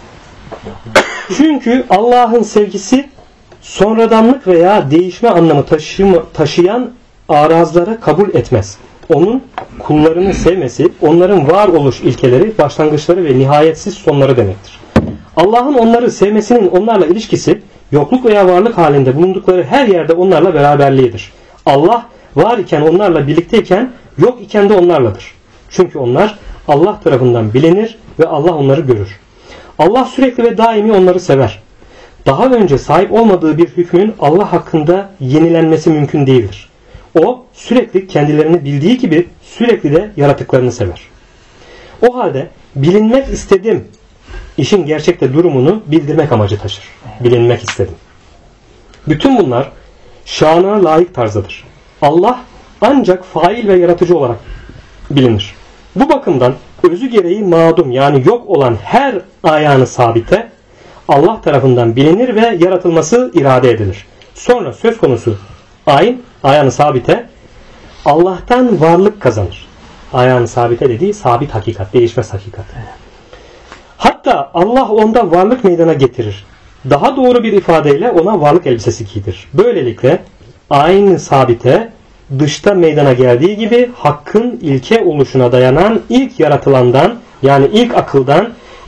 Çünkü Allah'ın sevgisi sonradanlık veya değişme anlamı taşıyan arazlara kabul etmez. Onun kullarını sevmesi, onların varoluş ilkeleri, başlangıçları ve nihayetsiz sonları demektir. Allah'ın onları sevmesinin onlarla ilişkisi yokluk veya varlık halinde bulundukları her yerde onlarla beraberliğidir. Allah var iken onlarla birlikteyken yok iken de onlarladır. Çünkü onlar Allah tarafından bilinir ve Allah onları görür. Allah sürekli ve daimi onları sever. Daha önce sahip olmadığı bir hükmün Allah hakkında yenilenmesi mümkün değildir. O sürekli kendilerini bildiği gibi sürekli de yaratıklarını sever. O halde bilinmek istedim işin gerçekte durumunu bildirmek amacı taşır. Bilinmek istedim. Bütün bunlar şanına layık tarzdadır. Allah ancak fail ve yaratıcı olarak bilinir. Bu bakımdan özü gereği madum yani yok olan her ayağını sabite Allah tarafından bilinir ve yaratılması irade edilir. Sonra söz konusu ayağını sabite Allah'tan varlık kazanır. Ayağını sabite dediği sabit hakikat, değişmez hakikat. Hatta Allah onda varlık meydana getirir. Daha doğru bir ifadeyle ona varlık elbisesi giydirir. Böylelikle aynı sabite dışta meydana geldiği gibi hakkın ilke oluşuna dayanan ilk yaratılandan yani ilk akıldan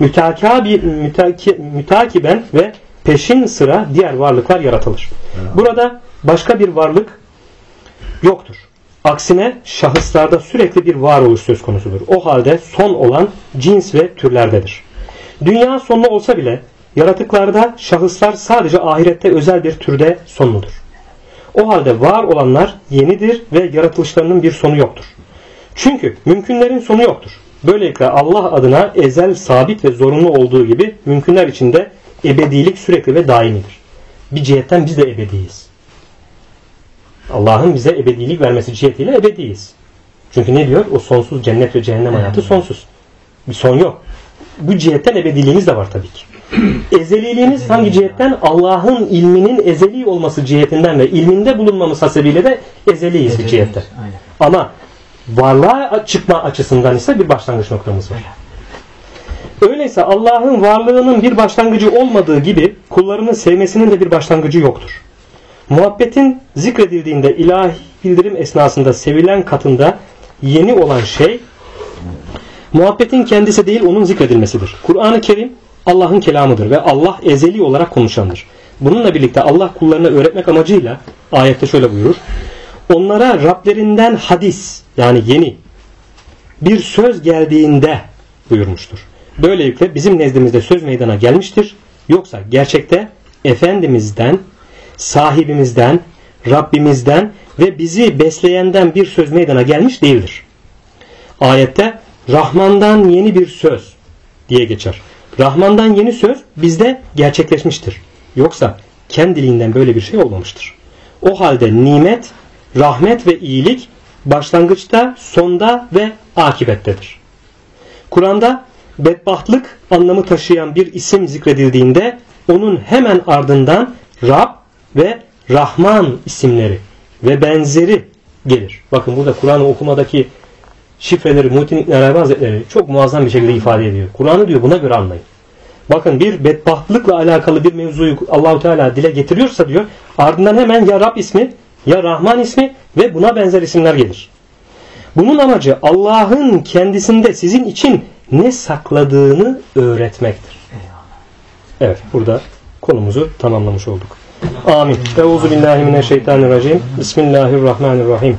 mütakiben ve peşin sıra diğer varlıklar yaratılır. Burada başka bir varlık yoktur. Aksine şahıslarda sürekli bir varoluş söz konusudur. O halde son olan cins ve türlerdedir. Dünya sonlu olsa bile yaratıklarda şahıslar sadece ahirette özel bir türde sonludur. O halde var olanlar yenidir ve yaratılışlarının bir sonu yoktur. Çünkü mümkünlerin sonu yoktur. Böylelikle Allah adına ezel, sabit ve zorunlu olduğu gibi mümkünler içinde ebedilik sürekli ve daimidir. Bir cihetten biz de ebediyiz. Allah'ın bize ebedilik vermesi cihetiyle ebediyiz. Çünkü ne diyor? O sonsuz cennet ve cehennem hayatı sonsuz. Bir son yok. Bu cihetten ebediliğimiz de var tabii ki. Ezeliliğimiz hangi cihetten? Allah'ın ilminin ezeli olması cihetinden ve ilminde bulunmamız hasebiyle de ezeliyiz bir cihetten. Ama varlığa çıkma açısından ise bir başlangıç noktamız var. Öyleyse Allah'ın varlığının bir başlangıcı olmadığı gibi kullarını sevmesinin de bir başlangıcı yoktur. Muhabbetin zikredildiğinde ilahi bildirim esnasında sevilen katında yeni olan şey muhabbetin kendisi değil onun zikredilmesidir. Kur'an-ı Kerim Allah'ın kelamıdır ve Allah ezeli olarak konuşandır. Bununla birlikte Allah kullarına öğretmek amacıyla ayette şöyle buyurur. Onlara Rablerinden hadis yani yeni bir söz geldiğinde buyurmuştur. Böylelikle bizim nezdimizde söz meydana gelmiştir. Yoksa gerçekte Efendimiz'den, sahibimizden, Rabbimizden ve bizi besleyenden bir söz meydana gelmiş değildir. Ayette Rahman'dan yeni bir söz diye geçer. Rahman'dan yeni söz bizde gerçekleşmiştir. Yoksa kendiliğinden böyle bir şey olmamıştır. O halde nimet, rahmet ve iyilik başlangıçta, sonda ve akibettedir. Kur'an'da bedbahtlık anlamı taşıyan bir isim zikredildiğinde onun hemen ardından Rab ve Rahman isimleri ve benzeri gelir. Bakın burada Kur'an'ı okumadaki şifreleri Muhittin İbn Arabi Hazretleri çok muazzam bir şekilde ifade ediyor. Kur'an'ı diyor buna göre anlayın. Bakın bir bedbahtlıkla alakalı bir mevzuyu Allahu Teala dile getiriyorsa diyor ardından hemen ya Rab ismi ya Rahman ismi ve buna benzer isimler gelir. Bunun amacı Allah'ın kendisinde sizin için ne sakladığını öğretmektir. Evet burada konumuzu tamamlamış olduk. Amin. Euzubillahimineşşeytanirracim. Bismillahirrahmanirrahim.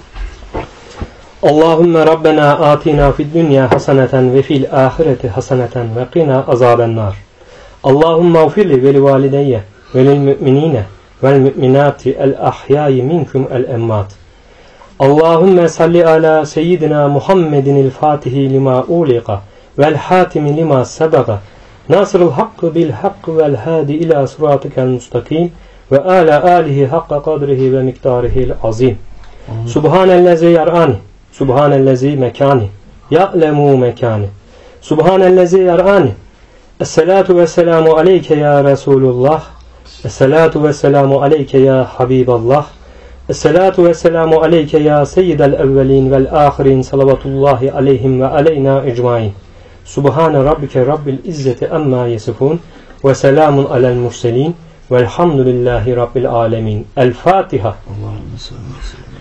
Allahümme Rabbena atina fid dünya haseneten ve fil ahireti haseneten ve qina azabennar. Allahümme ufirli ve li valideyye ve lil müminine vel müminati el ahyayi minkum el emmat. Allahümme salli ala seyyidina Muhammedinil fatihi lima uliqa vel hatimi lima sebaga nasırıl hakkı bil hakkı vel hadi ila sıratikel mustakim ve ala alihi hakka kadrihi ve miktarihil azim. Subhanellezi yar'ani Subhanellezi mekani ya'lemu mekani Subhanellezi yar'ani Esselatu ve selamu aleyke ya Resulullah Esselatu ve selamu aleyke ya Habiballah Esselatu ve selamu aleyke ya seyyidel evvelin vel ahirin salavatullahi aleyhim ve aleyna ecmain. Subhane rabbike rabbil izzeti amma yesifun ve selamun alel murselin velhamdülillahi rabbil alemin. El Fatiha. Allahümme salli.